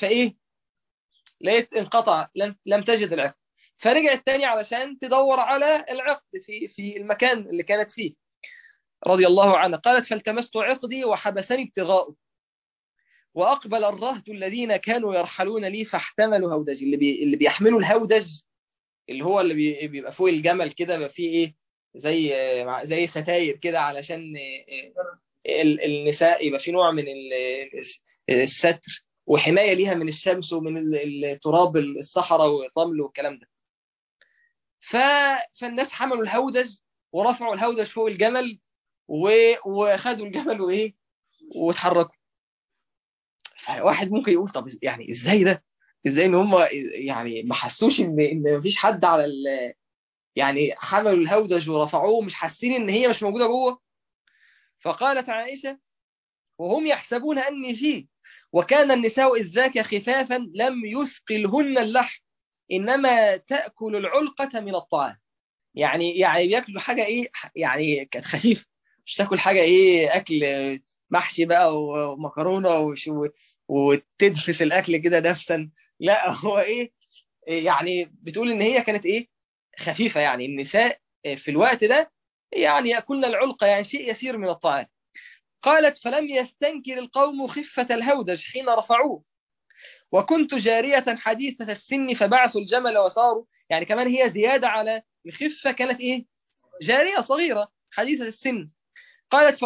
لقيت انقطع، لم تجد العقد. فرجعت تاني علشان تدور على العقد في المكان اللي كانت فيه رضي الله عنها. قالت: فالتمست عقدي وحبسني ابتغاؤه، وأقبل الرهط الذين كانوا يرحلون لي فاحتملوا هودجي. اللي بيحملوا الهودج، اللي هو اللي بيبقى فوق الجمل كده، بيبقى فيه زي ستاير كده، علشان النساء يبقى في نوع من الستر وحماية ليها من الشمس ومن التراب الصحراء والرمل والكلام ده. فالناس حملوا الهودج ورفعوا الهودج فوق الجمل، وخدوا الجمل واتحركوا. فواحد ممكن يقول: طب يعني ازاي ده؟ ازاي ان هم يعني ما حسوش ان مفيش حد على يعني حملوا الهودج ورفعوه مش حاسين ان هي مش موجودة جوه؟ فقالت عائشة: وهم يحسبون أني فيه، وكان النساء إذ ذاك خفافا لم يثقلهن اللحم، إنما تأكل العلقة من الطعام. يعني بياكلوا حاجة يعني كانت خفيفة، مش تاكل حاجة أكل محشي بقى ومكرونة وتدفس الأكل كده دفسا. لا، هو يعني بتقول إن هي كانت خفيفة. يعني النساء في الوقت ده يعني يأكلن العلقة، يعني شيء يسير من الطعام. قالت: فلم يستنكر القوم خفة الهودج حين رفعوه، وكنت جارية حديثة السن فبعثوا الجمل وساروا. يعني كمان هي زيادة على الخفة، كانت جارية صغيرة حديثة السن. قالت: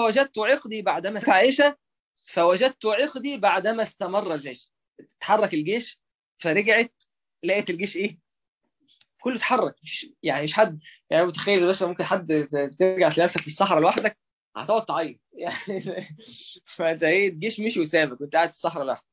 فوجدت عقدي بعدما استمر الجيش. تحرك الجيش، فرجعت لقيت الجيش كله اتحرك. يعني مش حد، يعني متخيل بس ممكن حد ترجع تلاقي نفسك في الصحراء لوحدك هتقعد تعيط يعني. فانت الجيش مشي وسابك وانت قاعد في الصحراء لوحدك.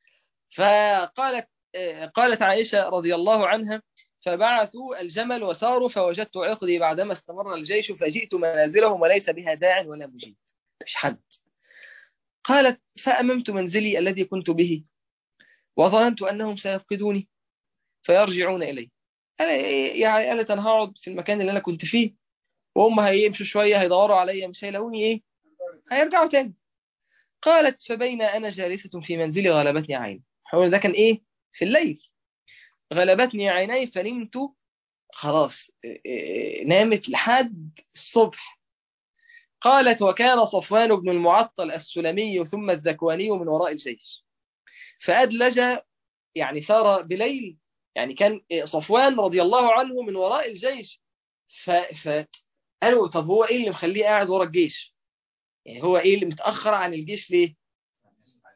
قالت عائشة رضي الله عنها: فبعثوا الجمل وساروا، فوجدت عقدي بعدما استمر الجيش، فجئت منازلهم وليس بها داع ولا مجيب، مش حد. قالت: فأممت منزلي الذي كنت به، وظننت أنهم سيفقدوني فيرجعون إلي. يعني قالت: أنا هقعد في المكان اللي أنا كنت فيه، وهم هيمشوا شوية هيدوروا عليا مش هيلاقوني هيرجعوا تاني. قالت: فبين أنا جالسة في منزلي غلبتني عيني. حول ده كان في الليل. غلبتني عيني فنمت. خلاص نامت لحد الصبح. قالت: وكان صفوان بن المعطل السلمي ثم الذكواني من وراء الجيش، فأدلج، يعني سار بليل. يعني كان صفوان رضي الله عنه من وراء الجيش. فقالوا: طب هو اللي مخليه قاعد ورا الجيش؟ يعني هو اللي متأخر عن الجيش ليه؟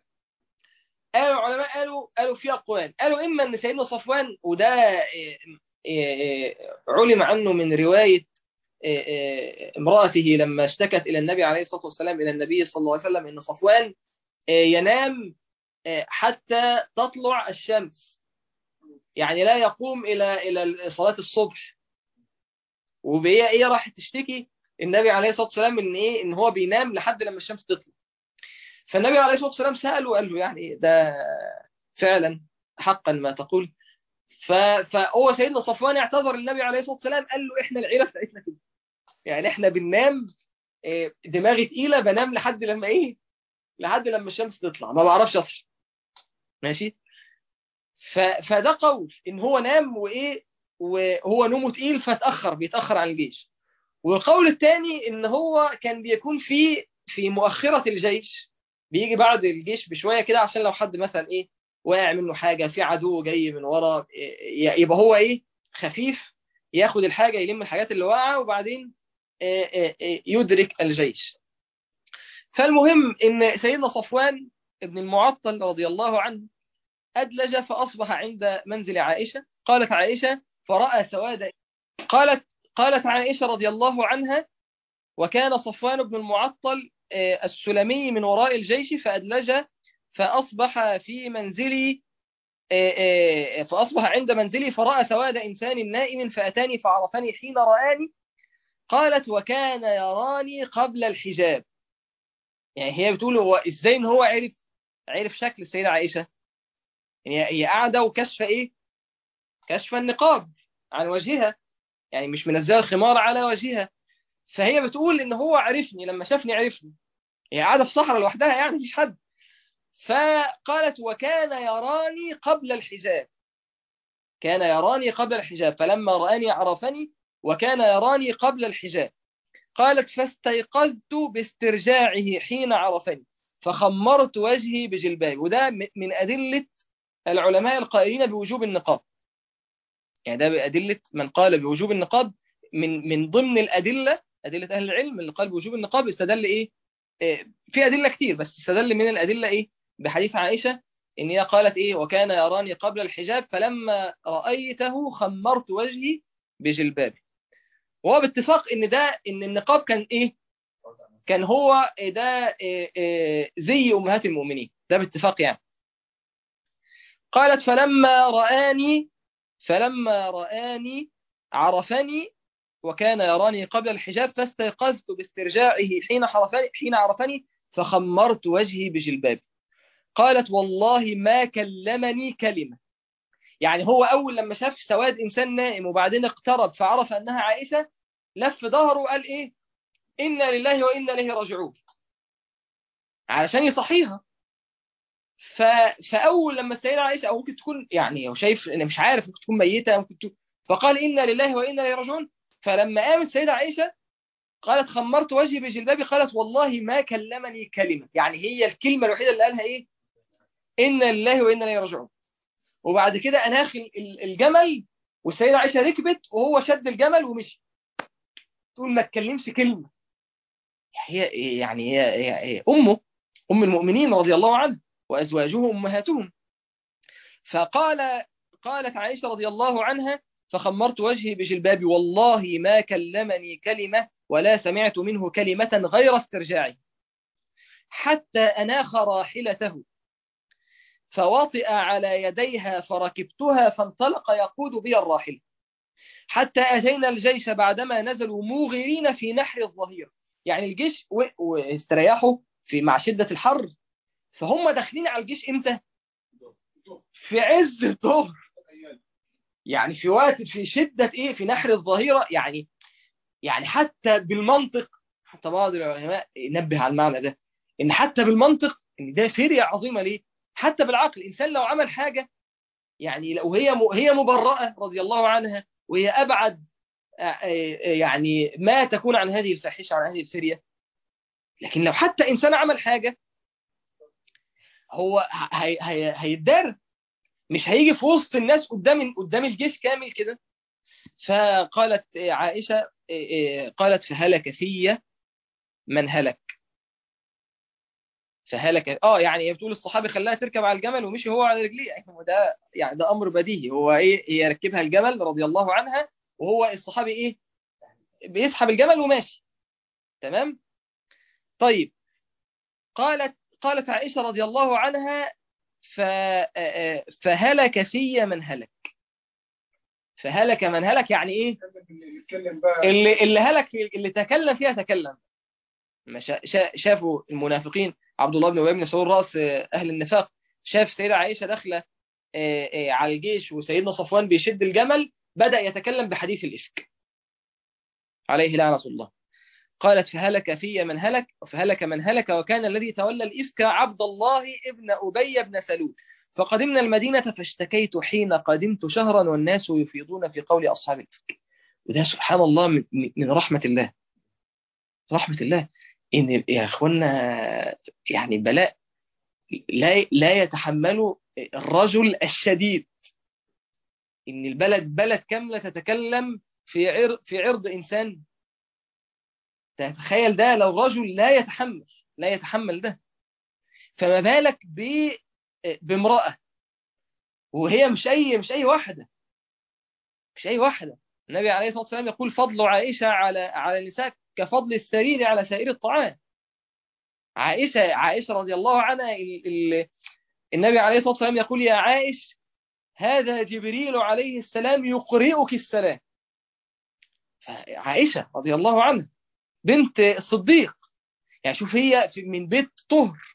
قالوا العلماء، قالوا في أقوال. قالوا إما أن سيدنا صفوان، وده علم عنه من رواية امرأته لما اشتكت إلى النبي عليه الصلاة والسلام، إلى النبي صلى الله عليه وسلم، إن صفوان ينام حتى تطلع الشمس، يعني لا يقوم إلى صلاة الصبح. وهي إيه راحت تشتكي النبي عليه الصلاة والسلام إن إيه، إن هو بينام لحد لما الشمس تطلع. فالنبي عليه الصلاة والسلام سأله وقال له يعني ده فعلا حقا ما تقول. فهو سيدنا صفوان اعتذر للنبي عليه الصلاة والسلام، قال له إحنا العيلة بتاعتنا كده، يعني إحنا بننام دماغي تقيلة، بنام لحد لما إيه، لحد لما الشمس تطلع، ما بعرفش أصحى. ماشي. فده قول إن هو نام وإيه، وهو نومه تقيل فتأخر، بيتأخر عن الجيش. والقول الثاني إن هو كان بيكون في مؤخرة الجيش، بيجي بعد الجيش بشوية كده، عشان لو حد مثلا إيه واقع منه حاجة، في عدو جاي من ورا، يبقى هو إيه خفيف، ياخد الحاجة، يلم الحاجات اللي واقعة، وبعدين يدرك الجيش. فالمهم إن سيدنا صفوان ابن المعطل رضي الله عنه أدلج فأصبح عند منزل عائشة. قالت عائشة فرأى سواد. قالت عائشة رضي الله عنها: وكان صفوان بن المعطل السلمي من وراء الجيش، فأدلج فأصبح في منزلي، فأصبح عند منزلي فرأى سواد إنسان نائم فأتاني فعرفني حين رآني. قالت: وكان يراني قبل الحجاب. يعني هي بتقول هو إزاي إن هو عرف شكل السيدة عائشة؟ يعني هي قاعدة وكشف إيه؟ كشف النقاب عن وجهها، يعني مش منزله الخمار على وجهها. فهي بتقول ان هو عرفني، لما شافني عرفني. هي قاعده في صحراء لوحدها، يعني مفيش حد. فقالت: وكان يراني قبل الحجاب، كان يراني قبل الحجاب، فلما رآني عرفني، وكان يراني قبل الحجاب. قالت: فاستيقظت باسترجاعه حين عرفني، فخمرت وجهي بجلبابي. وده من أدلة العلماء القائلين بوجوب النقاب، يعني ده بأدلة من قال بوجوب النقاب. من ضمن أدلة أهل العلم اللي قال بوجوب النقاب، استدل إيه؟ في أدلة كتير، بس استدل من الأدلة إيه؟ بحديث عائشة، إن هي قالت إيه: وكان يراني قبل الحجاب فلما رأيته خمرت وجهي بجلبابي. وهو باتفاق إن النقاب كان إيه؟ كان هو ده زي أمهات المؤمنين، ده باتفاق يعني. قالت: فلما رآني عرفني، وكان يراني قبل الحجاب، فاستيقظت باسترجاعه حين عرفني فخمرت وجهي بجلبابي. قالت: والله ما كلمني كلمة. يعني هو أول لما شاف سواد إنسان نائم وبعدين اقترب فعرف أنها عائشة، لف ظهره وقال إيه: إنا لله وإنا إليه راجعون، علشان يصحيها. ف... فأول لما السيدة عائشة، أو ممكن تكون يعني هو شايف إن مش عارف، ممكن تكون ميتة، فقال: إنا لله وإنا إليه راجعون. فلما قامت السيدة عائشة قالت: خمرت وجهي بجلبابي. قالت: والله ما كلمني كلمة. يعني هي الكلمة الوحيدة اللي قالها إيه؟ إنا لله وإنا إليه راجعون. وبعد كده أناخ الجمل، والسيدة عائشة ركبت وهو شد الجمل ومشي. تقول ما تكلمش كلمة. هي أمه، أم المؤمنين رضي الله عنها، وأزواجه أمهاتهم. قالت عائشة رضي الله عنها: فخمرت وجهي بجلبابي، والله ما كلمني كلمة ولا سمعت منه كلمة غير استرجاعي، حتى أناخ راحلته فوطئ على يديها فركبتها فانطلق يقود بي الراحل، حتى أتينا الجيش بعدما نزلوا موغرين في نحر الظهيرة. يعني الجيش واستريحوا مع شدة الحر، فهم داخلين على الجيش إمتى؟ في عز الظهر، يعني في وقت في شدة إيه، في نحر الظهيرة. يعني حتى بالمنطق، حتى بعض العلماء ينبه على المعنى ده، إن حتى بالمنطق إن ده فرية عظيمة. ليه؟ حتى بالعقل، الإنسان لو عمل حاجة، يعني لو هي مبرأة رضي الله عنها، وهي أبعد يعني ما تكون عن هذه الفاحشة، عن هذه الفرية، لكن لو حتى إنسان عمل حاجة، هو هيتدار، مش هيجي في وسط الناس قدام الجيش كامل كده. فقالت عائشة، قالت: فهلك في من هلك. فهلك يعني هي بتقول الصحابي خلاها تركب على الجمل ومشي هو على رجليه، ده يعني ده امر بديهي، هو ايه، هي ركبها الجمل رضي الله عنها، وهو الصحابي ايه بيسحب الجمل وماشي. تمام. طيب، قالت عائشة رضي الله عنها فهلك في من هلك. فهلك من هلك يعني ايه؟ يتكلم بقى. اللي هلك اللي تكلم فيها تكلم. ما شافوا المنافقين، عبد الله بن ابي بن سلول راس اهل النفاق، شاف سيدة عائشة داخله على الجيش وسيدنا صفوان بيشد الجمل، بدأ يتكلم بحديث الإفك عليه لعنة الله. قالت فهلك في من هلك، فهلك من هلك، وكان الذي تولى الإفك عبد الله ابن أبي بن سلول. فقدمنا المدينة فاشتكيت حين قدمت شهرا والناس يفيضون في قول أصحاب الإفك. وده سبحان الله من رحمة الله، رحمة الله، إن يا أخوانا يعني بلاء لا يتحمله الرجل الشديد، إن بلد كاملة تتكلم في عرض إنسان. تخيل ده لو رجل لا يتحمل ده، فما بالك بامرأة، وهي مش أي واحدة. النبي عليه الصلاة والسلام يقول فضل عائشة على النساء كفضل السرير على سائر الطعام. عائشة رضي الله عنها، النبي عليه الصلاة والسلام يقول يا عائش هذا جبريل عليه السلام يقرئك السلام. فعائشة رضي الله عنها بنت الصديق، يعني شوف هي من بيت طهر،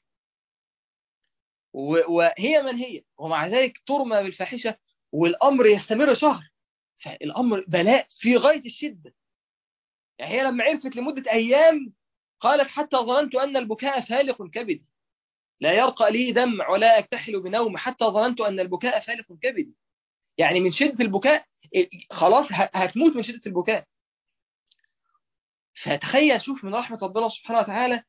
وهي من هي، ومع ذلك ترمى بالفاحشة والأمر يستمر شهر. فالأمر بلاء في غاية الشدة. يعني هي لما عرفت لمدة أيام قالت حتى ظننت أن البكاء فالق كبدي، لا يرقى لي دمع ولا أكتحل بنوم حتى ظننت أن البكاء فالق كبدي. يعني من شدة البكاء خلاص هتموت من شدة البكاء. فتخيل، شوف من رحمة ربنا سبحانه وتعالى،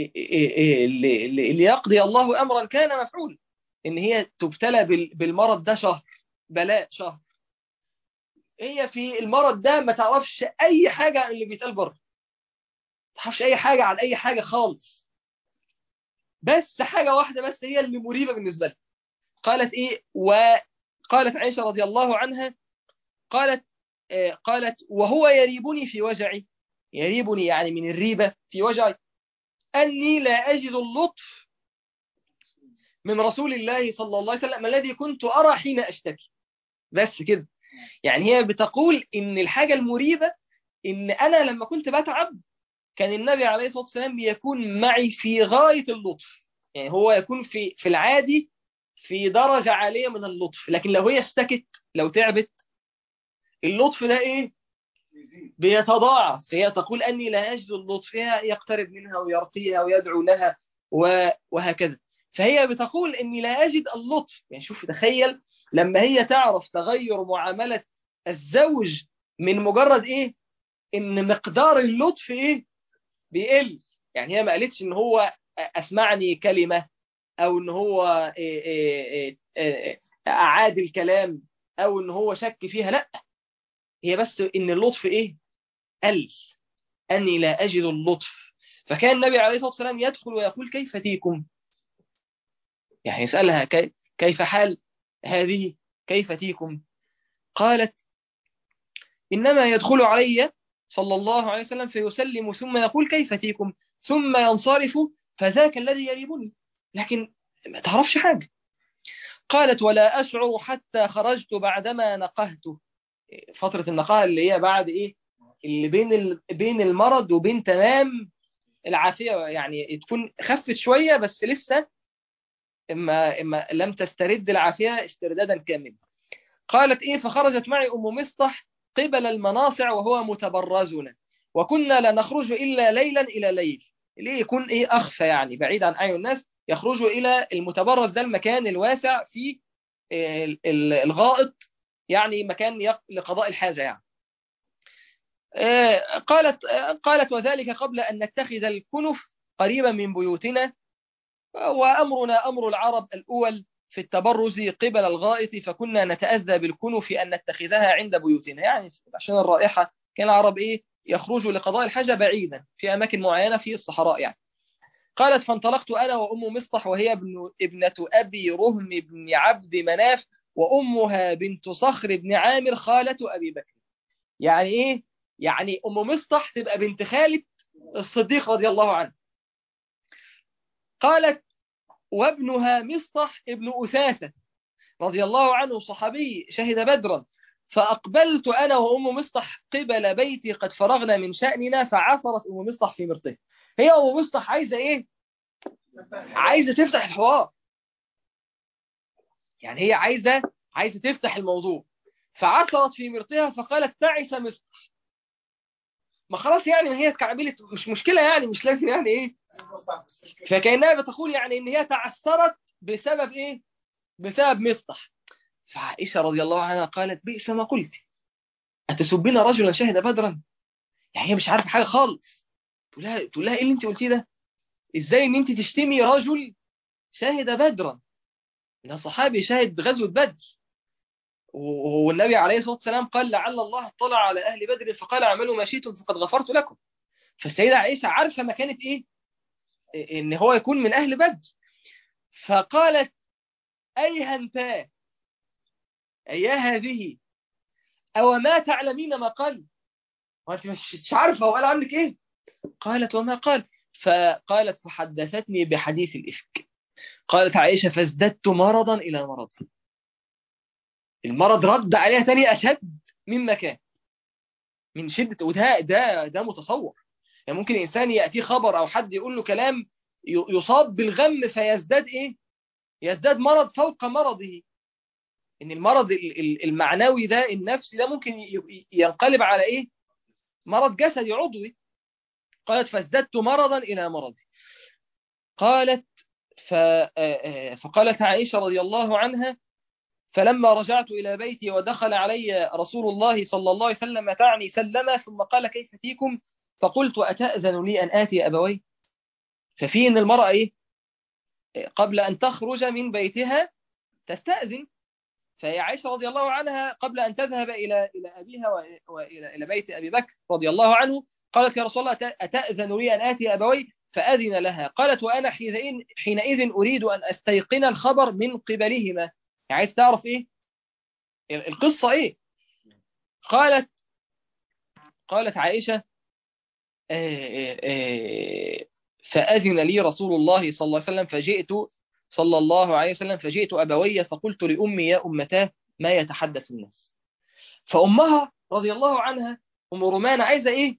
اللي يقضي الله أمرا كان مفعولا، إن هي تبتلى بالمرض ده شهر، بلاء شهر. هي في المرض ده ما تعرفش أي حاجة عن اللي بيتقال بره، ما تعرفش أي حاجة عن أي حاجة خالص، بس حاجة واحدة بس هي اللي مريبة بالنسبة لها. قالت إيه؟ وقالت عائشة رضي الله عنها، قالت وهو يريبني في وجعي، يريبني يعني من الريبة في وجعي، أني لا أجد اللطف من رسول الله صلى الله عليه وسلم الذي كنت أرى حين أشتكي. بس كده. يعني هي بتقول إن الحاجة المريبة إن أنا لما كنت بتعب كان النبي عليه الصلاة والسلام يكون معي في غاية اللطف، يعني هو يكون في العادي في درجة عالية من اللطف، لكن لو هي اشتكت، لو تعبت، اللطف ده إيه؟ بيتضاعف. هي تقول أني لا أجد اللطف، يقترب منها ويرقيها ويدعو لها وهكذا. فهي بتقول أني لا أجد اللطف. يعني شوف، تخيل لما هي تعرف تغير معاملة الزوج من مجرد إيه؟ إن مقدار اللطف إيه؟ بيقل. يعني هي ما قالتش إن هو أسمعني كلمة، أو إن هو أعاد الكلام، أو إن هو شك فيها، لا، هي بس إن اللطف إيه؟ قل، أني لا أجد اللطف. فكان النبي عليه الصلاة والسلام يدخل ويقول كيف تيكم، يعني يسألها كيف حال هذه، كيف تيكم؟ قالت إنما يدخل علي صلى الله عليه وسلم فيسلم ثم يقول كيف تيكم ثم ينصرف، فذاك الذي يريبني، لكن ما تعرفش حاجة. قالت ولا أشعر حتى خرجت بعدما نقهت. فترة النقاهة اللي هي بعد إيه؟ اللي بين المرض وبين تمام العافية، يعني تكون خفت شوية بس لسه إما لم تسترد العافية استردادا كاملا. قالت إيه فخرجت معي أم مصطح قبل المناصع وهو متبرزنا، وكنا لا نخرج إلا ليلا إلى ليل. ليه يكون إيه أخفى، يعني بعيد عن أعين الناس، يخرجوا إلى المتبرز، ده المكان الواسع في الغائط، يعني مكان لقضاء الحاجة يعني. قالت وذلك قبل أن نتخذ الكنف قريبا من بيوتنا، وأمرنا أمر العرب الأول في التبرز قبل الغائط، فكنا نتأذى بالكنف أن نتخذها عند بيوتنا، يعني عشان الرائحة. كان العرب إيه؟ يخرجوا لقضاء الحاجة بعيدا في أماكن معينة في الصحراء يعني. قالت فانطلقت أنا وأم مصطح وهي ابنة أبي رهم بن عبد مناف وأمها بنت صخر بن عامر خالة أبي بكر. يعني إيه؟ يعني أم مصطح تبقى بنت خالة الصديق رضي الله عنه. قالت وابنها مصطح ابن أساسة رضي الله عنه صحابي شهد بدرا. فأقبلت أنا وأم مصطح قبل بيتي قد فرغنا من شأننا فعثرت أم مصطح في مرته. هي أم مصطح عايزة إيه؟ عايزة تفتح الحوار، يعني هي عايزة تفتح الموضوع. فعثرت في مرتها فقالت تعس مصطح. ما خلاص يعني ما هي اتكعبلت مش مشكلة يعني مش لازم يعني إيه. فكأنها بتقول يعني إن هي تعثرت بسبب إيه؟ بسبب مصطح. فعائشة رضي الله عنها قالت بئس ما قلت، أتسبين رجلا شهد بدرا؟ يعني هي مش عارفة حاجة خالص. تقول لها إيه اللي أنت قلتيه ده؟ إزاي إن أنت تشتمي رجل شاهد بدرا؟ ده صحابي شاهد غزوة بدر، والنبي عليه الصلاة والسلام قال لعل الله اطلع على أهل بدر فقال اعملوا ما شئتم فقد غفرت لكم. فالسيدة عائشة عارفة مكانة إيه؟ إن هو يكون من أهل بدر. فقالت أيهنتا أيها هذه أو ما تعلمين ما قال؟ وأنت مش عارفة هو قال عنك إيه؟ قالت وما قال؟ فقالت فحدثتني بحديث الإفك. قالت عائشة فازددت مرضا إلى مرض. المرض رد عليها تاني أشد مما كان من شدة. وده متصور. يعني ممكن إنسان يأتي خبر أو حد يقول له كلام يصاب بالغم فيزداد إيه؟ يزداد مرض فوق مرضه. إن المرض المعنوي ده النفسي ده ممكن ينقلب على إيه؟ مرض جسدي عضوي. قالت فازددت مرضا إلى مرضي. قالت فقالت عائشة رضي الله عنها فلما رجعت إلى بيتي ودخل علي رسول الله صلى الله عليه وسلم تعني سلم ثم قال كيف فيكم؟ فقلت أتأذن لي أن آتي أبوي؟ ففي إن المرأة إيه؟ قبل أن تخرج من بيتها تستأذن. فهي عائشة رضي الله عنها قبل أن تذهب إلى أبيها وإلى بيت أبي بكر رضي الله عنه قالت يا رسول الله أتأذن لي أن آتي أبوي؟ فأذن لها. قالت وأنا حينئذ أريد أن أستيقن الخبر من قبلهما. يعني عايز تعرف إيه القصة إيه؟ قالت عائشة فأذن لي رسول الله صلى الله عليه وسلم فجئت أبوي فقلت لأمي يا أمتاه ما يتحدث الناس. فأمها رضي الله عنها أم رومان عايزة إيه؟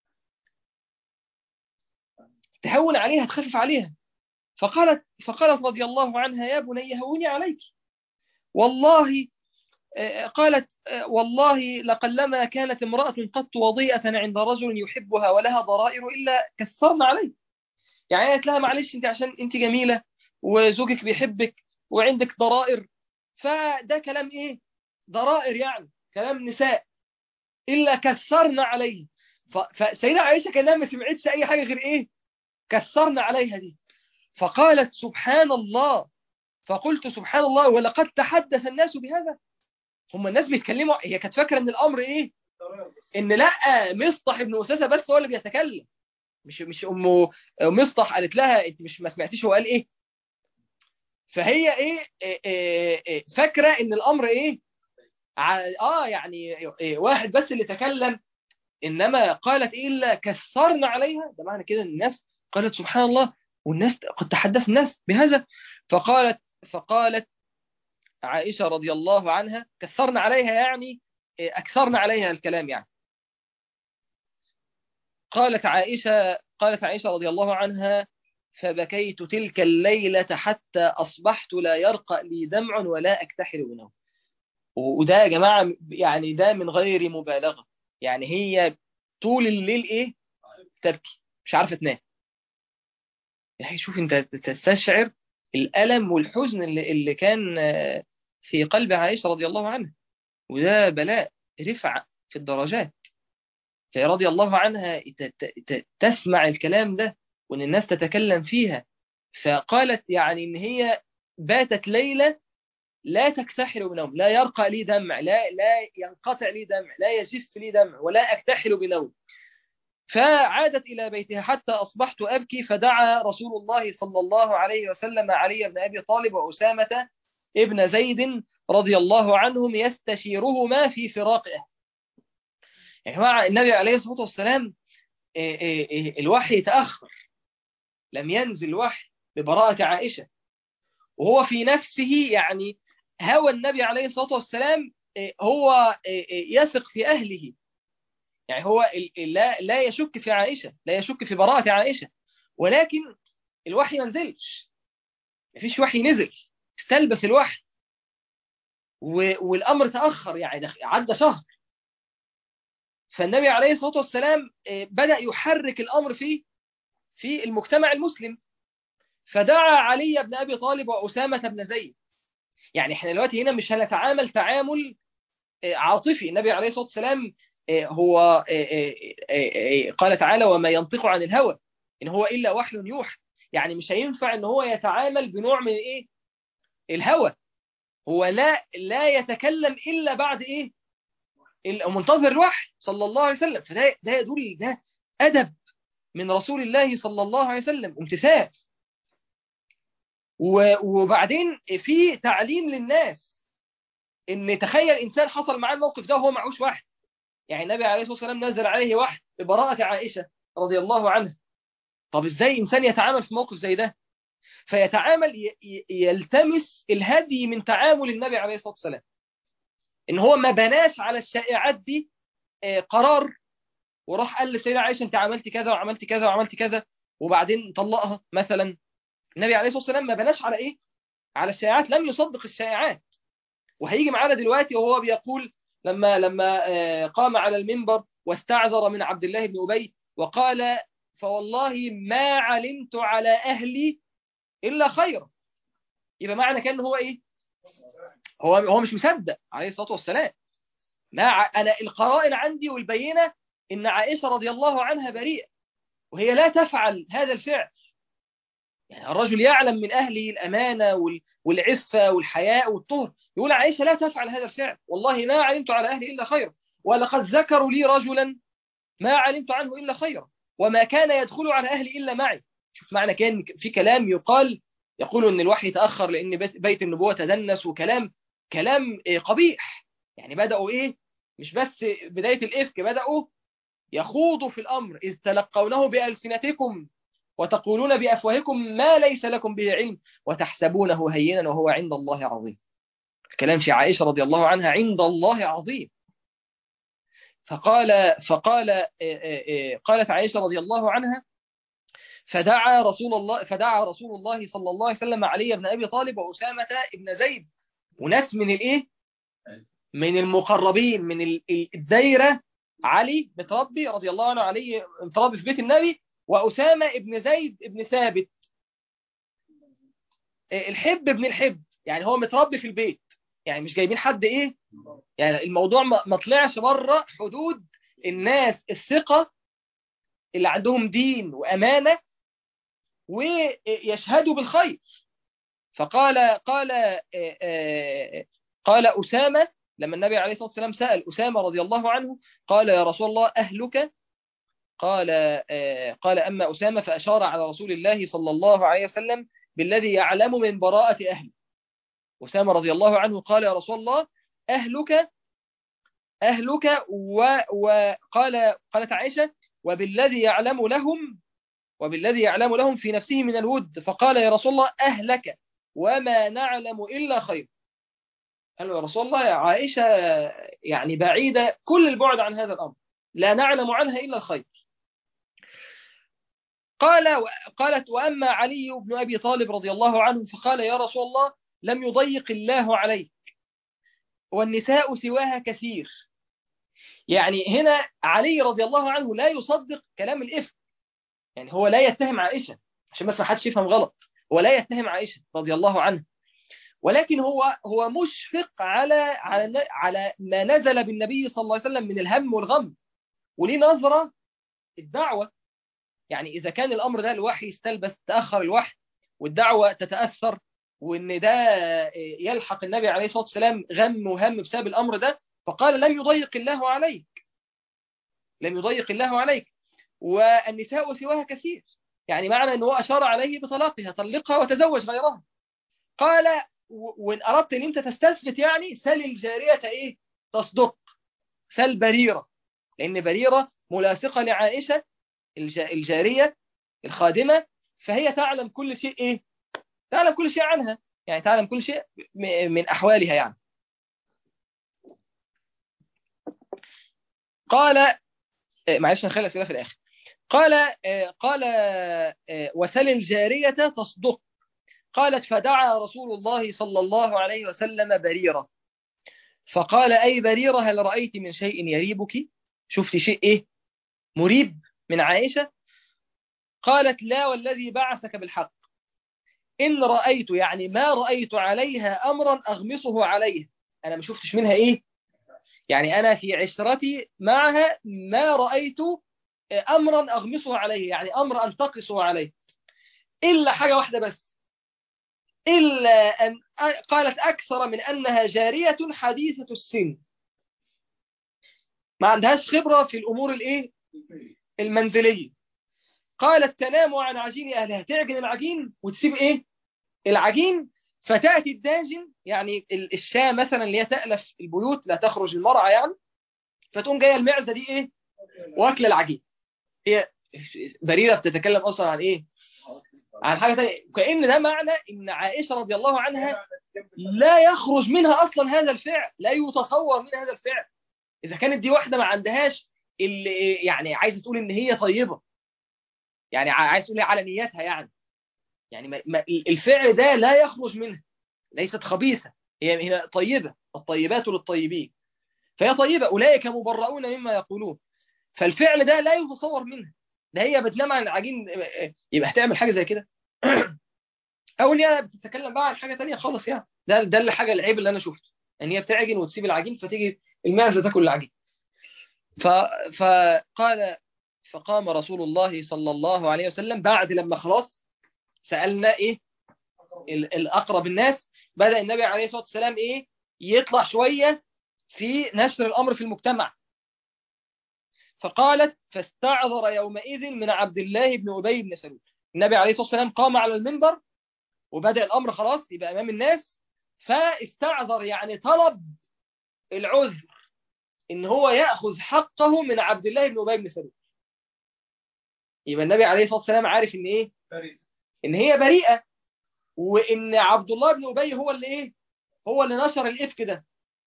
تهون عليها تخفف عليها. فقالت رضي الله عنها يا بني هوني عليك والله. قالت والله لقلما كانت امرأة قط وضيئة عند رجل يحبها ولها ضرائر إلا كثرنا عليه. يعني قالت لها معلش انت عشان انت جميلة وزوجك بيحبك وعندك ضرائر فده كلام ايه؟ ضرائر يعني كلام نساء إلا كثرنا عليه. فسيدة عائشة كانها ما سمعتش أي حاجة غير ايه؟ كثرنا عليها دي. فقالت سبحان الله. فقلت سبحان الله ولقد تحدث الناس بهذا. هم الناس بيتكلموا. هي كانت فاكره ان الامر ايه؟ ان لا مصطح ابن أساسة بس هو اللي بيتكلم. مش ام مصطح قالت لها انت مش ما سمعتيش هو قال ايه. فهي فاكره ان الامر ايه؟ يعني واحد بس اللي تكلم. انما قالت ايه الا كثرنا عليها. ده معنى كده الناس قالت سبحان الله والناس قد تحدث الناس بهذا. فقالت عائشة رضي الله عنها كثرنا عليها يعني أكثرنا عليها الكلام يعني. قالت عائشة رضي الله عنها فبكيت تلك الليلة حتى أصبحت لا يرقى لي دمع ولا أكتحل بنوم. وده يا جماعة يعني ده من غير مبالغة. يعني هي طول الليل إيه؟ تبكي مش عارفة تنام. يعني شوف أنت تستشعر الألم والحزن اللي كان في قلب عائشة رضي الله عنها. وده بلاء رفع في الدرجات. رضي الله عنها تسمع الكلام ده وان الناس تتكلم فيها. فقالت يعني ان هي باتت ليلة لا تكتحل بنوم لا يرقى لي دمع لا ينقطع لي دمع لا يجف لي دمع ولا اكتحل بنوم. فعادت إلى بيتها حتى أصبحت أبكي، فدعا رسول الله صلى الله عليه وسلم علي بن أبي طالب وأسامة ابن زيد رضي الله عنهم يستشيرهما في فراق أهله. يا جماعة النبي عليه الصلاة والسلام الوحي تأخر، لم ينزل الوحي ببراءة عائشة، وهو في نفسه يعني هوى النبي عليه الصلاة والسلام هو يثق في أهله، يعني هو لا يشك في عائشة، لا يشك في براءة عائشة، ولكن الوحي ما نزلش، مفيش وحي نزل، استلبس الوحي والأمر تأخر، يعني عدى شهر. فالنبي عليه الصلاة والسلام بدأ يحرك الأمر في المجتمع المسلم، فدعا علي بن أبي طالب وأسامة بن زيد. يعني احنا دلوقتي هنا مش هنتعامل تعامل عاطفي. النبي عليه الصلاة والسلام هو قال تعالى وما ينطق عن الهوى إن هو إلا وحي يوحى، يعني مش هينفع إن هو يتعامل بنوع من الهوى. هو لا يتكلم إلا بعد منتظر الوحي صلى الله عليه وسلم. فده يدل ده أدب من رسول الله صلى الله عليه وسلم، امتثال. وبعدين في تعليم للناس ان تخيل انسان حصل معاه الموقف ده وهو معهوش وحي. يعني النبي عليه الصلاه والسلام نزل عليه وحي ببراءه عائشه رضي الله عنها. طب ازاي انسان يتعامل في موقف زي ده؟ فيتعامل يلتمس الهدي من تعامل النبي عليه الصلاه والسلام، ان هو ما بناش على الشائعات دي قرار وراح قال لسيدة عائشه انت عملت كذا وعملت كذا وعملت كذا وبعدين طلقها مثلا. النبي عليه الصلاه والسلام ما بناش على على الشائعات، لم يصدق الشائعات. وهيجي معانا دلوقتي وهو بيقول لما قام على المنبر واستعذر من عبد الله بن أبي وقال فوالله ما علمت على أهلي إلا خيرا. يبقى معنى كان هو هو مش مصدق عليه الصلاة والسلام. أنا القرائن عندي والبينة إن عائشة رضي الله عنها بريئة وهي لا تفعل هذا الفعل. يعني الرجل يعلم من أهله الأمانة والعفة والحياء والطهر، يقول عائشة لا تفعل هذا الفعل، والله ما علمت على أهلي إلا خيرا، ولقد ذكروا لي رجلا ما علمت عنه إلا خيرا وما كان يدخل على أهلي إلا معي. شوف معنى كان في كلام يقول أن الوحي تأخر لأن بيت النبوة تدنس، كلام قبيح. يعني بدأوا مش بس بداية الإفك، بدأوا يخوضوا في الأمر إذ تلقونه بألسنتكم وتقولون بأفواهكم ما ليس لكم به علم وتحسبونه هينا وهو عند الله عظيم. الكلام في عائشة رضي الله عنها عند الله عظيم. قالت عائشة رضي الله عنها فدعا رسول الله صلى الله عليه وسلم علي بن أبي طالب وأسامة بن زيد، وناس من المقربين من الدايرة. علي متربي رضي الله عنه، علي متربي في بيت النبي، وأسامة ابن زيد ابن ثابت الحب ابن الحب، يعني هو متربي في البيت، يعني مش جايبين حد يعني الموضوع ما طلعش بره حدود الناس الثقة اللي عندهم دين وأمانة ويشهدوا بالخير. قال أسامة لما النبي عليه الصلاة والسلام سأل أسامة رضي الله عنه قال يا رسول الله أهلك؟ قال أما أسامة فأشار على رسول الله صلى الله عليه وسلم بالذي يعلم من براءة أهله. أسامة رضي الله عنه قال يا رسول الله أهلك قالت عائشة وبالذي يعلم لهم في نفسه من الود، فقال يا رسول الله أهلك وما نعلم إلا خير. قال يا رسول الله يا عائشة يعني بعيدة كل البعد عن هذا الأمر، لا نعلم عنها إلا الخير. قالت وأما علي بن أبي طالب رضي الله عنه فقال يا رسول الله لم يضيق الله عليك والنساء سواها كثير. يعني هنا علي رضي الله عنه لا يصدق كلام الإفك، يعني هو لا يتهم عائشة عشان بس ما حدش يفهم غلط، هو لا يتهم عائشة رضي الله عنها، ولكن هو مشفق على ما نزل بالنبي صلى الله عليه وسلم من الهم والغم، وليه نظرة الدعوة. يعني إذا كان الأمر ده الوحي يستلبس تأخر الوحي والدعوة تتأثر، وإن ده يلحق النبي عليه الصلاة والسلام غم وهم بسبب الأمر ده، فقال لم يضيق الله عليك، لم يضيق الله عليك. والنساء سواها كثير، يعني معنى أنه أشار عليه بطلاقها، طلقها وتزوج غيرها. قال وإن أردت أن أنت تستثبت يعني سل الجارية إيه؟ تصدق، سل بريرة، لأن بريرة ملاصقة لعائشة الجارية الخادمة، فهي تعلم كل شيء إيه؟ تعلم كل شيء عنها، يعني تعلم كل شيء من أحوالها يعني. قال معلش نخلي الأسئلة في الآخر. قال وسل الجارية تصدق. قالت فدعا رسول الله صلى الله عليه وسلم بريرة فقال أي بريرة هل رأيت من شيء يريبك؟ شفت شيء إيه مريب من عائشة؟ قالت لا والذي بعثك بالحق إن رأيت، يعني ما رأيت عليها أمرا أغمصه عليه، أنا ما شفتش منها إيه، يعني أنا في عشرتي معها ما رأيت أمرا أغمصه عليه، يعني أمر أنتقصه عليه، إلا حاجة واحدة بس، إلا أن قالت أكثر من أنها جارية حديثة السن، ما عندهاش خبرة في الأمور الإيه المنزلية. قالت تنام عن عجين أهلها، تعجن العجين وتسيب إيه العجين، فتأتي الداجن، يعني الشاة مثلا اللي هي تألف البيوت لا تخرج المرعى يعني، فتقوم جاية المعزة دي إيه واكلة العجين. هي بريرة بتتكلم أصلا عن إيه، عن حاجة تانية، كأن ده معنى إن عائشة رضي الله عنها لا يخرج منها أصلا هذا الفعل، لا يتصور منها هذا الفعل. إذا كانت دي واحدة ما عندهاش اللي يعني عايزة تقول إن هي طيبة، يعني عايز تقول على نيتها يعني الفعل ده لا يخرج منها، ليست خبيثة، هي طيبة، الطيبات للطيبين، فهي طيبة، أولئك مبرؤون مما يقولون، فالفعل ده لا يتصور منها، ده هي بتنام عن العجين يبقى هتعمل حاجة زي كده او ان هي بتتكلم بقى عن حاجه تانية خالص يعني. ده اللي حاجه العيب اللي انا شفته، ان هي بتعجن وتسيب العجين فتيجي المعزه تاكل العجين. ف... فقال فقام رسول الله صلى الله عليه وسلم بعد لما خلاص سالنا ايه الاقرب الناس، بدا النبي عليه الصلاه والسلام ايه يطلع شويه في نشر الامر في المجتمع. فقالت فاستعذر يومئذ من عبد الله بن ابي بن سلول، النبي عليه الصلاه والسلام قام على المنبر وبدأ الأمر خلاص يبقى أمام الناس، فاستعذر يعني طلب العذر إن هو يأخذ حقه من عبد الله بن أبي بن سلول. يبقى النبي عليه الصلاة والسلام عارف إن إيه؟ إن هي بريئة، وإن عبد الله بن أبي هو اللي إيه؟ هو اللي نشر الإفك ده.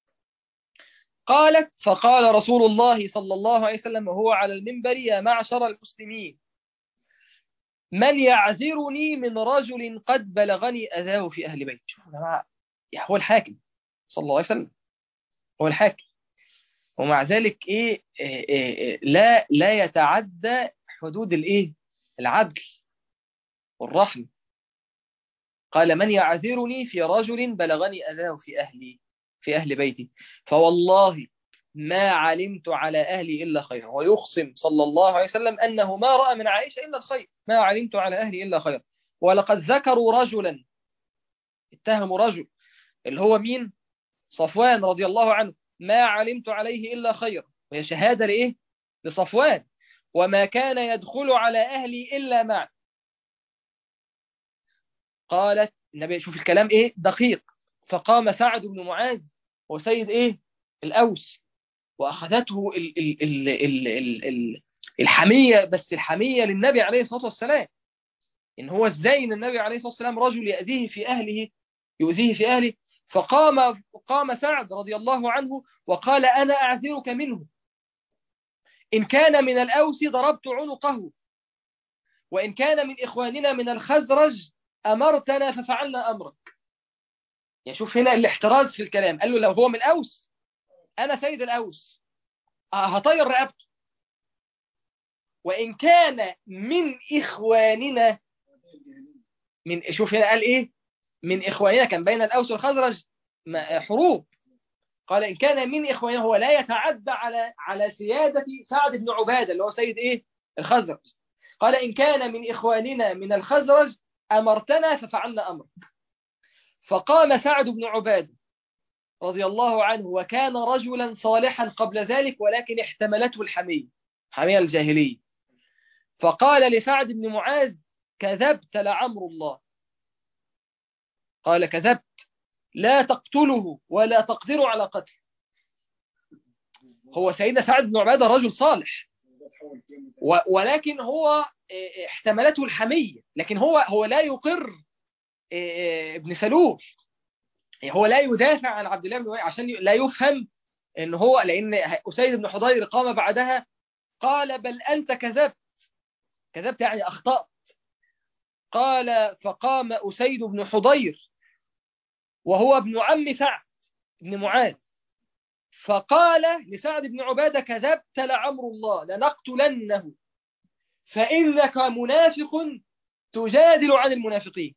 قالت فقال رسول الله صلى الله عليه وسلم وهو على المنبر يا معشر المسلمين من يعذرني من رجل قد بلغني أذاه في أهل بيتي. شوفوا يا جماعة، هو الحاكم صلى الله عليه وسلم، هو الحاكم، ومع ذلك لا يتعدى حدود العدل والرحم. قال من يعذرني في رجل بلغني أذاه في أهل بيتي فوالله ما علمت على أهلي إلا خيرا، ويقسم صلى الله عليه وسلم أنه ما رأى من عائشة إلا الخير، ما علمت على أهلي إلا خيرا. ولقد ذكروا رجلا، اتهموا رجل اللي هو مين؟ صفوان رضي الله عنه، ما علمت عليه إلا خير، وهي شهادة لصفوان، وما كان يدخل على أهلي إلا معي. قالت النبي، شوف الكلام دقيق. فقام سعد بن معاذ وسيد الأوس، وأخذته الحمية، بس الحمية للنبي عليه الصلاة والسلام، إن هو إزاي إن النبي عليه الصلاة والسلام رجل يؤذيه في أهله. قام سعد رضي الله عنه وقال أنا أعذرك منه، إن كان من الأوس ضربت عنقه، وإن كان من إخواننا من الخزرج أمرتنا ففعلنا أمرك. يعني شوف هنا الاحتراز في الكلام، قال له لو هو من الأوس أنا سيد الأوس هطير رقبته، وإن كان من إخواننا شوف هنا قال من إخواننا، كان بين الأوس والخزرج حروب. قال إن كان من إخواننا، هو لا يتعدى على سيادة سعد بن عبادة اللي هو سيد الخزرج. قال إن كان من إخواننا من الخزرج أمرتنا ففعلنا أمرك. فقام سعد بن عبادة رضي الله عنه، وكان رجلا صالحا قبل ذلك، ولكن احتملته الحمية الجاهلية، فقال لسعد بن معاذ: كذبت لعمر الله. قال: كذبت، لا تقتله ولا تقدر على قتله. هو سيدنا سعد بن عبادة رجل صالح، ولكن هو احتملته الحمية، لكن هو لا يقر ابن سلول. هو لا يدافع عن عبد الله بن أبي عشان لا يفهم ان هو، لان أسيد بن حضير قام بعدها قال: بل أنت كذبت. كذبت يعني أخطأت. قال: فقام أسيد بن حضير وهو ابن عم سعد بن معاذ، فقال لسعد بن عبادة: كذبت لعمر الله لنقتلنه، فإنك منافق تجادل عن المنافقين.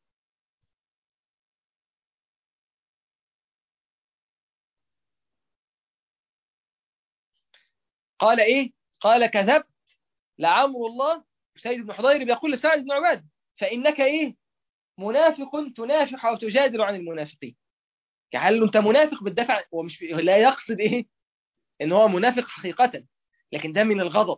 قال إيه؟ قال: كذبت لعمر الله. سيد بن حضير بيقول لسعد بن عبادة: فإنك إيه؟ منافق تنافح أو تجادل عن المنافقين. يعني أنت منافق بالدفع، ومش لا يقصد إيه؟ إن هو منافق حقيقة، لكن ده من الغضب.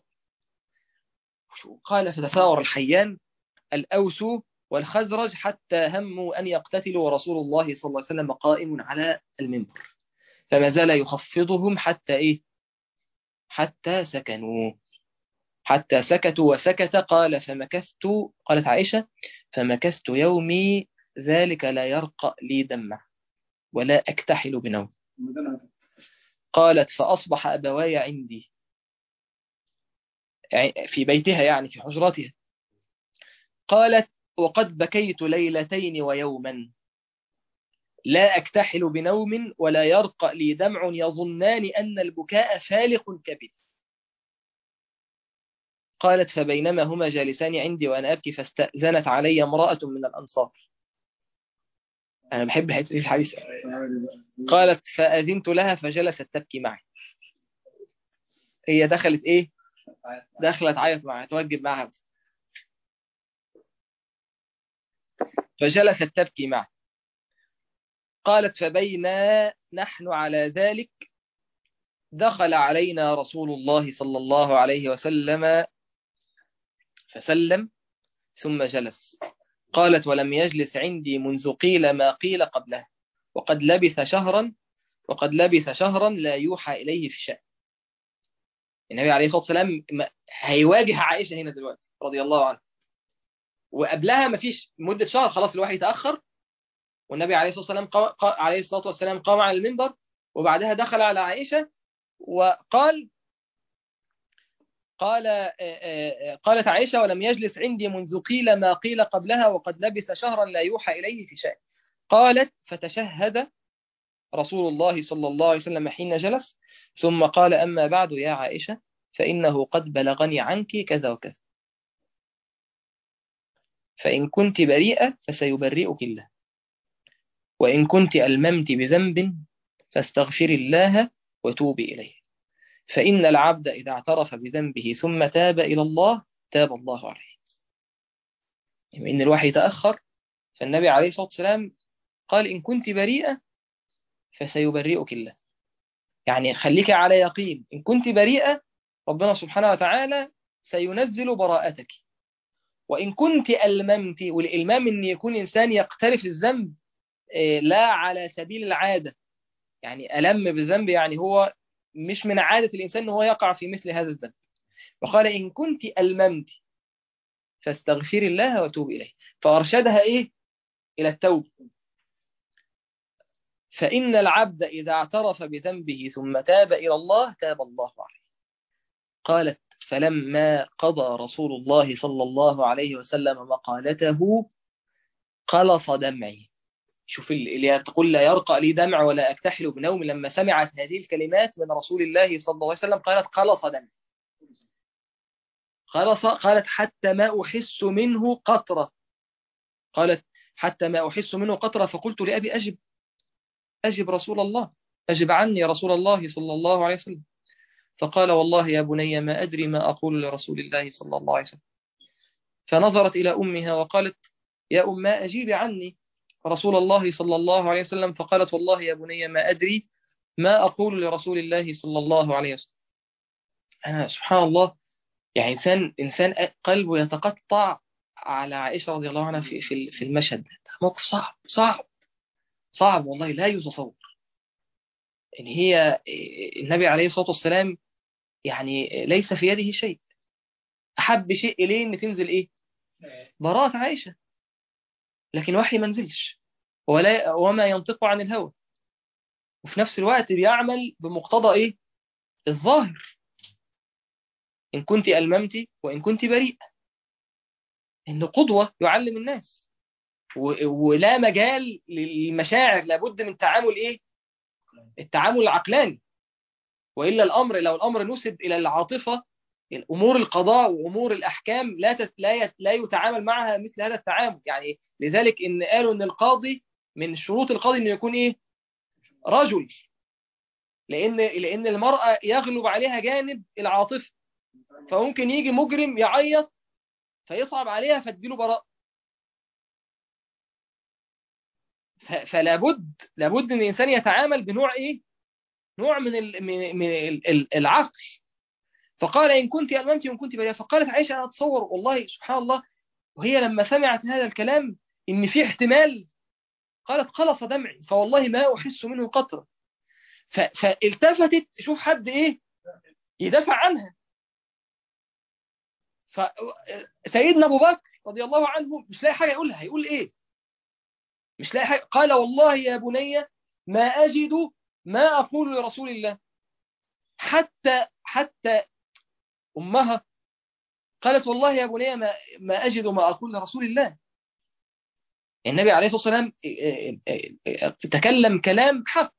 قال: فتثاور الحيان الأوس والخزرج حتى هموا أن يقتتلوا، ورسول الله صلى الله عليه وسلم قائم على المنبر، فما زال يخفضهم حتى إيه؟ حتى سكنوا، حتى سكتوا وسكت. قال: فمكثت، قالت عائشة: فمكثت يومي ذلك لا يرقى لي دمع ولا أكتحل بنوم. قالت: فأصبح أبواي عندي في بيتها، يعني في حجرتها. قالت: وقد بكيت ليلتين ويوما لا أكتحل بنوم ولا يرقى لي دمع، يظنان أن البكاء فالق كبد. قالت: فبينما هما جالسان عندي وأنا أبكي، فاستأذنت علي امرأة من الأنصار. أنا بحب الحديث. قالت: فأذنت لها فجلست تبكي معي. هي دخلت إيه؟ دخلت عيط معها، توجب معها، فجلست تبكي معي. قالت: فبينا نحن على ذلك دخل علينا رسول الله صلى الله عليه وسلم فسلم ثم جلس. قالت: ولم يجلس عندي منذ قيل ما قيل قبله، وقد لبث شهرا لا يوحى إليه في شأن. النبي عليه الصلاة والسلام هيواجه عائشة هنا دلوقتي رضي الله عنها، وقبلها ما فيش مدة شهر، خلاص الوحي تأخر، والنبي عليه الصلاة والسلام قام على المنبر، وبعدها دخل على عائشة وقال قالت عائشة: ولم يجلس عندي منذ قيل ما قيل قبلها، وقد لبث شهرا لا يوحى إليه في شأن. قالت: فتشهد رسول الله صلى الله عليه وسلم حين جلس، ثم قال: أما بعد يا عائشة، فإنه قد بلغني عنك كذا وكذا، فإن كنت بريئة فسيبرئك الله، وإن كنت ألممت بذنب فاستغفري الله وتوبي إليه، فإن العبد إذا اعترف بذنبه ثم تاب إلى الله تاب الله عليه. يعني إن الوحي تأخر، فالنبي عليه الصلاة والسلام قال: إن كنت بريئة فسيبرئك الله. يعني خليك على يقين، إن كنت بريئة ربنا سبحانه وتعالى سينزل براءتك. وإن كنت ألممت، والإلمام إن يكون إنسان يقترف الذنب لا على سبيل العادة، يعني ألم بالذنب، يعني هو مش من عادة الإنسان إن هو يقع في مثل هذا الذنب. وقال: إن كنت ألممت فاستغفري الله وتوب إليه، فأرشدها إيه؟ إلى التوبة. فإن العبد إذا اعترف بذنبه ثم تاب إلى الله تاب الله عليه. قالت: فلما قضى رسول الله صلى الله عليه وسلم مقالته قلص دمعي. شوف اللي تقول: لا يرقى لي دمع ولا أكتحل بنوم، لما سمعت هذه الكلمات من رسول الله صلى الله عليه وسلم قالت: قلص دمعي. قالت: حتى ما أحس منه قطرة. قالت: حتى ما أحس منه قطرة، فقلت لأبي: أجب رسول الله، أجب عني رسول الله صلى الله عليه وسلم. فقال: والله يا بني ما أدري ما أقول لرسول الله صلى الله عليه وسلم. فنظرت إلى أمها وقالت: يا أمة أجيبي عني رسول الله صلى الله عليه وسلم. فقالت: والله يا بني ما أدري ما أقول لرسول الله صلى الله عليه وسلم. أنا سبحان الله يعني إنسان قلبه يتقطع على عائشة رضي الله عنها في المشهد ده. موقف صعب صعب صعب والله، لا يتصور إن هي النبي عليه الصلاة والسلام يعني ليس في يده شيء، أحب شيء إليه إن تنزل إيه؟ براءة عائشة، لكن وحي ما نزلش وما ينطق عن الهوى، وفي نفس الوقت بيعمل بمقتضى إيه؟ الظاهر، إن كنت ألممت وإن كنت بريئة، إنه قدوة يعلم الناس، ولا مجال للمشاعر، لابد من تعامل إيه؟ التعامل العقلاني، وإلا الأمر لو الأمر نسب إلى العاطفة، أمور القضاء وأمور الأحكام لا يتعامل معها مثل هذا التعامل. يعني لذلك إن قالوا إن القاضي من شروط القاضي إنه يكون إيه؟ رجل، لأن المرأة يغلب عليها جانب العاطفة، فممكن يجي مجرم يعيط فيصعب عليها فتديله براءة. لابد ان الانسان يتعامل بنوع ايه؟ نوع من العقل. فقال ان كنت الممت وان كنت بريئه. فقالت عائشه انا اتصور والله سبحان الله، وهي لما سمعت هذا الكلام ان في احتمال، قالت خلص دمعي فوالله ما احس منه قطره. فالتفتت تشوف حد ايه يدافع عنها. فسيدنا ابو بكر رضي الله عنه مش لاقي حاجه يقولها، هيقول ايه؟ مش لاقي حاجه. قال والله يا بني ما اجد ما اقول لرسول الله. حتى امها قالت والله يا بني ما اجد ما اقول لرسول الله. النبي عليه الصلاه والسلام تكلم كلام حق.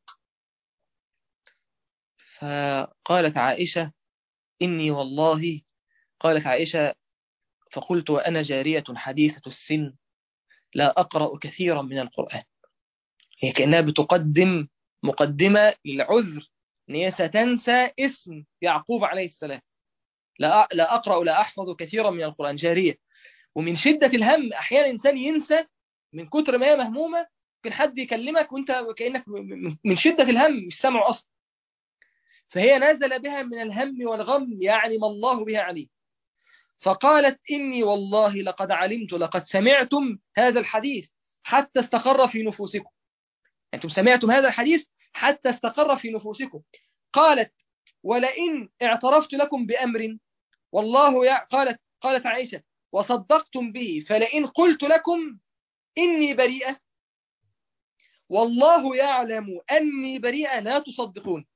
فقالت عائشه اني والله، قالت عائشه فقلت وانا جاريه حديثه السن لا اقرا كثيرا من القران. هي كانها بتقدم مقدمه للعذر ان هي ستنسى اسم يعقوب عليه السلام. لا اقرا لا احفظ كثيرا من القران، جاريه. ومن شده الهم احيانا الانسان ينسى من كتر ما هي مهمومه. ممكن حد يكلمك وانت كانك من شده الهم مش سامعه اصلا. فهي نزل بها من الهم والغم يعني ما الله بها عليه. فقالت إني والله لقد سمعتم هذا الحديث حتى استقر في نفوسكم. أنتم سمعتم هذا الحديث حتى استقر في نفوسكم. قالت ولئن اعترفت لكم بأمر والله قالت عائشة وصدقتم به فلئن قلت لكم إني بريئة والله يعلم أني بريئة لا تصدقون،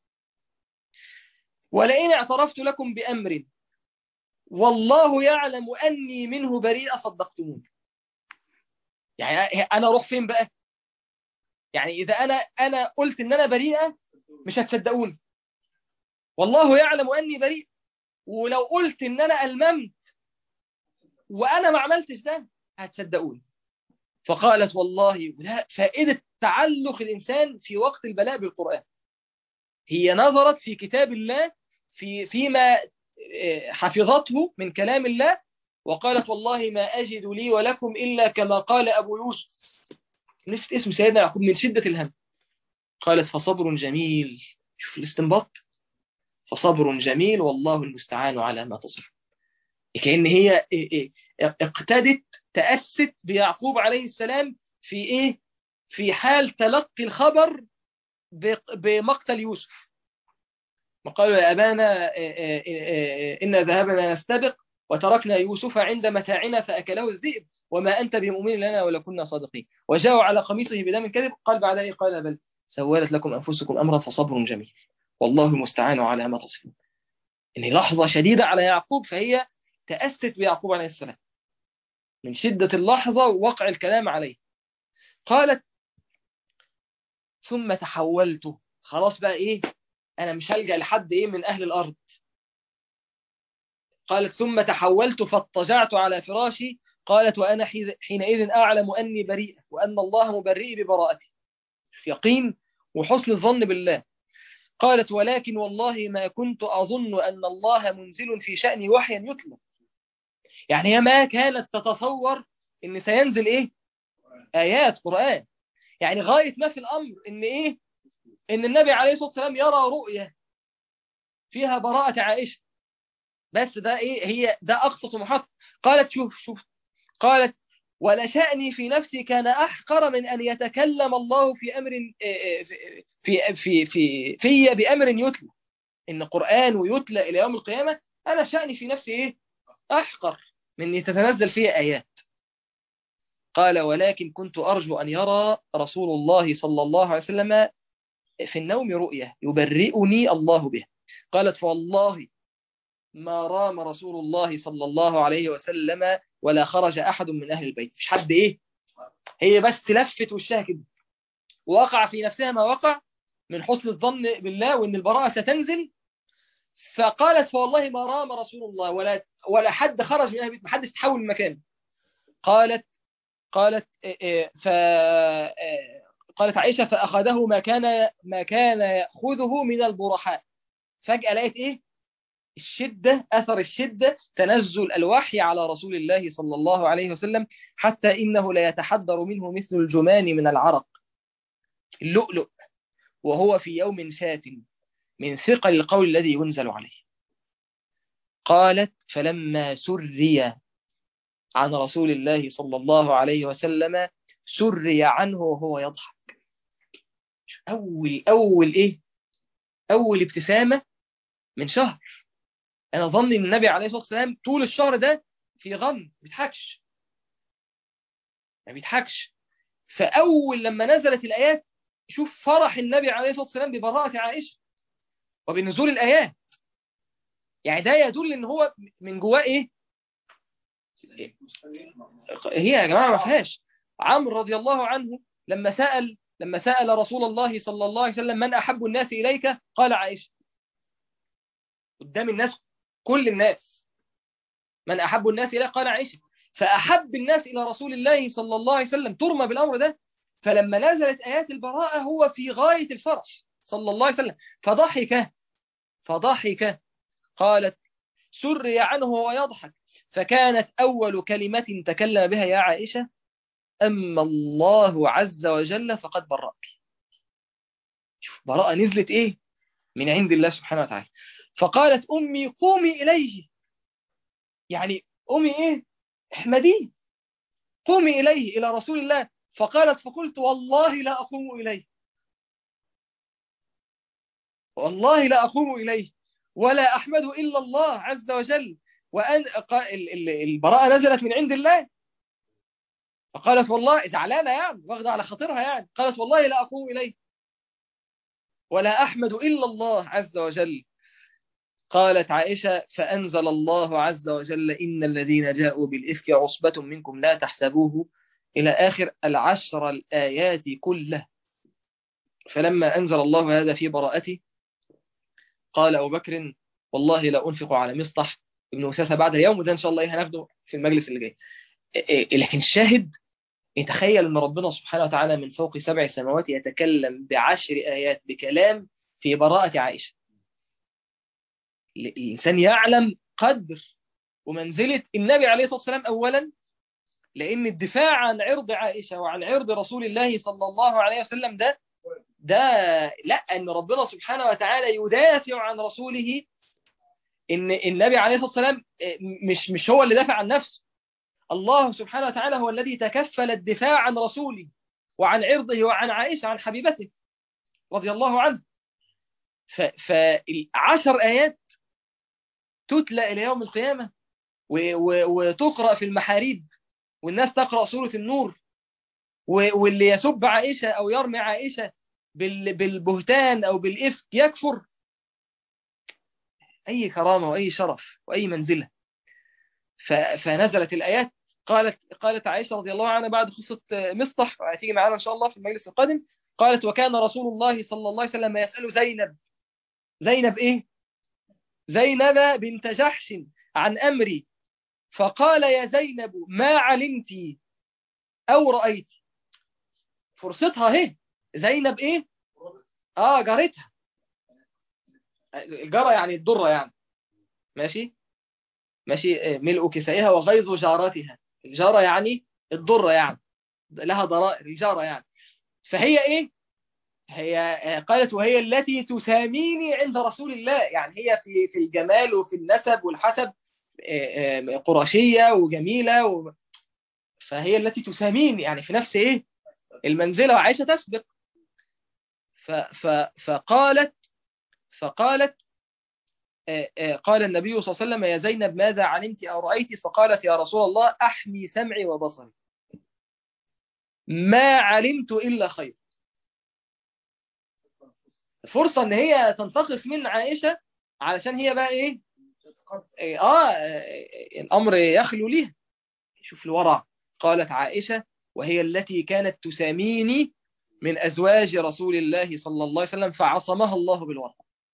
ولئن اعترفت لكم بأمر والله يعلم أني منه بريئة صدقتمون. يعني أنا أروح فين بقى؟ يعني إذا أنا قلت إن أنا بريئة مش هتصدقوني، والله يعلم أني بريء. ولو قلت إن أنا ألممت وأنا ما عملتش ده هتصدقوني. فقالت والله لا، فائدة تعلق الإنسان في وقت البلاء بالقرآن. هي نظرت في كتاب الله فيما حفظته من كلام الله، وقالت والله ما أجد لي ولكم إلا كما قال أبو يوسف. نسيت اسم سيدنا يعقوب من شدة الهم. قالت فصبر جميل. شوف الاستنباط، فصبر جميل والله المستعان على ما تصف. كأن هي اقتدت تأست بيعقوب عليه السلام في إيه؟ في حال تلقي الخبر بمقتل يوسف. وقالوا يا أبانا إنا ذهبنا نستبق وتركنا يوسف عند متاعنا فأكله الذئب وما أنت بمؤمن لنا ولو كنا صادقين. وجاءوا على قميصه بدم كذب قال بعد إيه؟ قال بل سولت لكم أنفسكم أمرا فصبر جميل والله المستعان على ما تصفون. إن لحظة شديدة على يعقوب، فهي تأست بيعقوب عليه السلام من شدة اللحظة ووقع الكلام عليه. قالت ثم تحولت، خلاص بقى إيه، أنا مش هلجأ لحد إيه من أهل الأرض. قالت ثم تحولت فاضطجعت على فراشي. قالت وأنا حينئذ أعلم أني بريئة وأن الله مبرئي ببراءتي. يقين وحسن الظن بالله. قالت ولكن والله ما كنت أظن أن الله منزل في شأني وحيا يتلى. يعني هي ما كانت تتصور إن سينزل إيه؟ آيات قرآن. يعني غاية ما في الأمر إن إيه؟ إن النبي عليه الصلاة والسلام يرى رؤية فيها براءة عائشة، بس ده إيه، هي ده أقصى طموحات. قالت شوف قالت ولشأني في نفسي كان أحقر من أن يتكلم الله في أمر في بأمر يتلى، إن قرآن ويتلى إلى يوم القيامة. أنا شأني في نفسي إيه أحقر من أن تتنزل فيه آيات. قال ولكن كنت أرجو أن يرى رسول الله صلى الله عليه وسلم في النوم رؤية يبرئني الله بها. قالت فوالله ما رام رسول الله صلى الله عليه وسلم ولا خرج أحد من أهل البيت، مش حد إيه، هي بس لفت وشها كده، وقع في نفسها ما وقع من حسن الظن بالله وإن البراءة ستنزل. فقالت فوالله ما رام رسول الله ولا حد خرج من أهل البيت، ما حدش تحول من مكانه. قالت قالت عائشة فأخذه ما كان يأخذه من البرحاء. فجأة لقيت إيه الشدة، أثر الشدة، تنزل الوحي على رسول الله صلى الله عليه وسلم، حتى إنه لا يتحدر منه مثل الجمان من العرق، اللؤلؤ، وهو في يوم شات من ثقل القول الذي ينزل عليه. قالت فلما سري عن رسول الله صلى الله عليه وسلم سري عنه وهو يضحك. أول ابتسامة من شهر. أنا ظني إن النبي عليه الصلاة والسلام طول الشهر ده في غم، ما بيضحكش. فأول لما نزلت الآيات، شوف فرح النبي عليه الصلاة والسلام ببراءة عائشة وبنزول الآيات. يعني ده يدل إن هو من جواه إيه؟ هي يا جماعة ما فيهاش. عمرو رضي الله عنه لما سأل رسول الله صلى الله عليه وسلم من أحب الناس إليك، قال عائشة، قدام الناس، كل الناس، من أحب الناس إليك قال عائشة. فأحب الناس إلى رسول الله صلى الله عليه وسلم ترمى بالأمر ده. فلما نزلت آيات البراءة هو في غاية الفرح صلى الله عليه وسلم، فضحك. قالت سري عنه وهو يضحك، فكانت أول كلمة تكلم بها يا عائشة أما الله عز وجل فقد برأك. شوف براءة نزلت إيه من عند الله سبحانه وتعالى. فقالت أمي قومي إليه، يعني أمي إيه احمديه، قومي إليه إلى رسول الله. فقالت فقلت والله لا أقوم إليه، والله لا أقوم إليه ولا أحمده إلا الله عز وجل. وأن البراءة نزلت من عند الله. فقالت والله زعلانة يعني، واخدة على خاطرها يعني، قالت والله لا أقوم إليه ولا أحمد إلا الله عز وجل. قالت عائشة فأنزل الله عز وجل إن الذين جاءوا بالإفك عصبة منكم لا تحسبوه إلى آخر 10 الآيات كله. فلما أنزل الله هذا في براءته قال أبو بكر والله لا أنفق على مصطح ابن وساثة بعد اليوم، وده إن شاء الله هناخده في المجلس اللي جاي. لكن الشاهد يتخيل أن ربنا سبحانه وتعالى من فوق 7 سماوات يتكلم ب10 آيات بكلام في براءة عائشة. الإنسان يعلم قدر ومنزلة النبي عليه الصلاة والسلام أولا، لأن الدفاع عن عرض عائشة وعن عرض رسول الله صلى الله عليه وسلم ده لا، أن ربنا سبحانه وتعالى يدافع عن رسوله. إن النبي عليه الصلاة والسلام مش هو اللي دافع عن نفسه، الله سبحانه وتعالى هو الذي تكفل الدفاع عن رسوله وعن عرضه وعن عائشة عن حبيبته رضي الله عنه. ف10 آيات تتلى إلى يوم القيامة وتقرأ في المحاريب، والناس تقرأ سورة النور، واللي يسب عائشة أو يرمي عائشة بالبهتان أو بالإفك يكفر. أي كرامة وأي شرف وأي منزلة. فنزلت الآيات. قالت عائشة رضي الله عنها بعد قصة مصطح، هتيجي معانا إن شاء الله في المجلس القادم، قالت وكان رسول الله صلى الله عليه وسلم يسأل زينب إيه؟ زينب بنت جحش عن أمري، فقال يا زينب ما علمت أو رأيت. فرصتها هي زينب إيه؟ جارتها، الجارة يعني الضرة يعني، ماشي ملء كسائها وغيظ جارتها. الجارة يعني الضرة يعني، لها ضرائر الجارة يعني. فهي إيه هي قالت وهي التي تساميني عند رسول الله، يعني هي في الجمال وفي النسب والحسب قرشية وجميلة فهي التي تساميني، يعني في نفس ايه المنزلة، وعائشة تسبق. فقالت قال النبي صلى الله عليه وسلم يا زينب ماذا علمت أو رأيت؟ فقالت يا رسول الله أحمي سمعي وبصري، ما علمت إلا خير. فرصة ان هي تنتقص من عائشة علشان هي بقى ايه الامر يخلو ليها. شوف الورع، قالت عائشة وهي التي كانت تساميني من ازواج رسول الله صلى الله عليه وسلم فعصمها الله بالورع،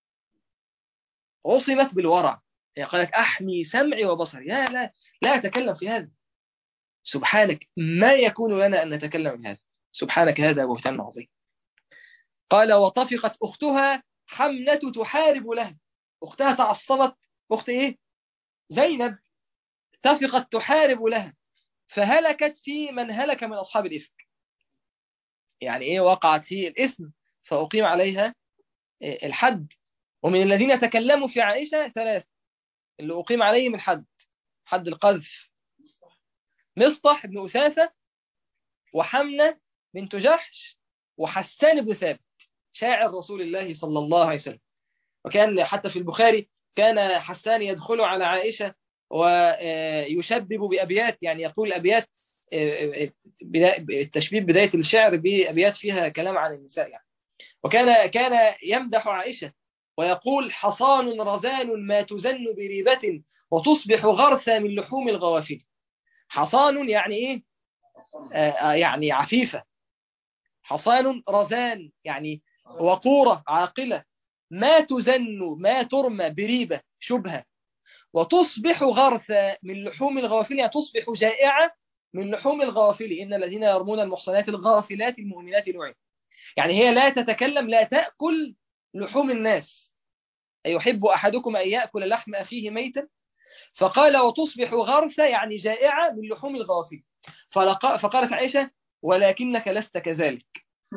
عصمت بالورع. هي قالت احمي سمعي وبصري، يا لا اتكلم في هذا، سبحانك ما يكون لنا ان نتكلم في هذا، سبحانك هذا بهتان عظيم. قال وطفقت اختها حمنة تحارب لها، اختها تعصبت، اخت ايه زينب، طفقت تحارب لها فهلكت في من هلك من اصحاب الافك، يعني ايه وقعت في الاثم فاقيم عليها الحد. ومن الذين تكلموا في عائشة ثلاث اللي اقيم عليهم الحد، حد القذف: مصطح بن أثاثة، وحمنة بنت جحش، وحسان بن ثابت شاعر رسول الله صلى الله عليه وسلم. وكان حتى في البخاري كان حسان يدخل على عائشة ويشبب بأبيات، يعني يقول أبيات التشبيب بداية الشعر بأبيات فيها كلام عن النساء يعني. وكان يمدح عائشة ويقول حصان رزان ما تزن بريبة وتصبح غرسا من لحوم الغوافل. حصان يعني إيه؟ يعني عفيفة. حصان رزان يعني وقورة عاقلة، ما تزن ما ترمى بريبة شبهة، وتصبح غرثا من لحوم الغوافل، يعني تصبح جائعة من لحوم الغوافل، إن الذين يرمون المحصنات الغافلات المؤمنات لعين. يعني هي لا تتكلم، لا تأكل لحوم الناس. أيحب أحدكم أن يأكل لحم أخيه ميتا؟ فقال وتصبح غرثا يعني جائعة من لحوم الغوافل. فقالت عائشة ولكنك لست كذلك،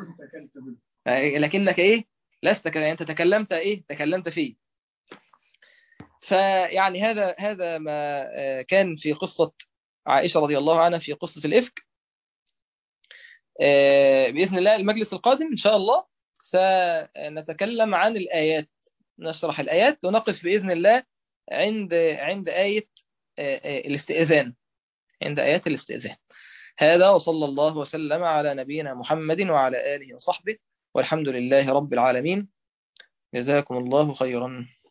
لكنك إيه لست كذلك، أنت تكلمت إيه تكلمت فيه. فيعني هذا ما كان في قصة عائشة رضي الله عنها في قصة الإفك. بإذن الله المجلس القادم إن شاء الله سنتكلم عن الآيات، نشرح الآيات ونقف بإذن الله عند آية الاستئذان، عند آيات الاستئذان. هذا وصلى الله وسلم على نبينا محمد وعلى آله وصحبه، والحمد لله رب العالمين. جزاكم الله خيرا.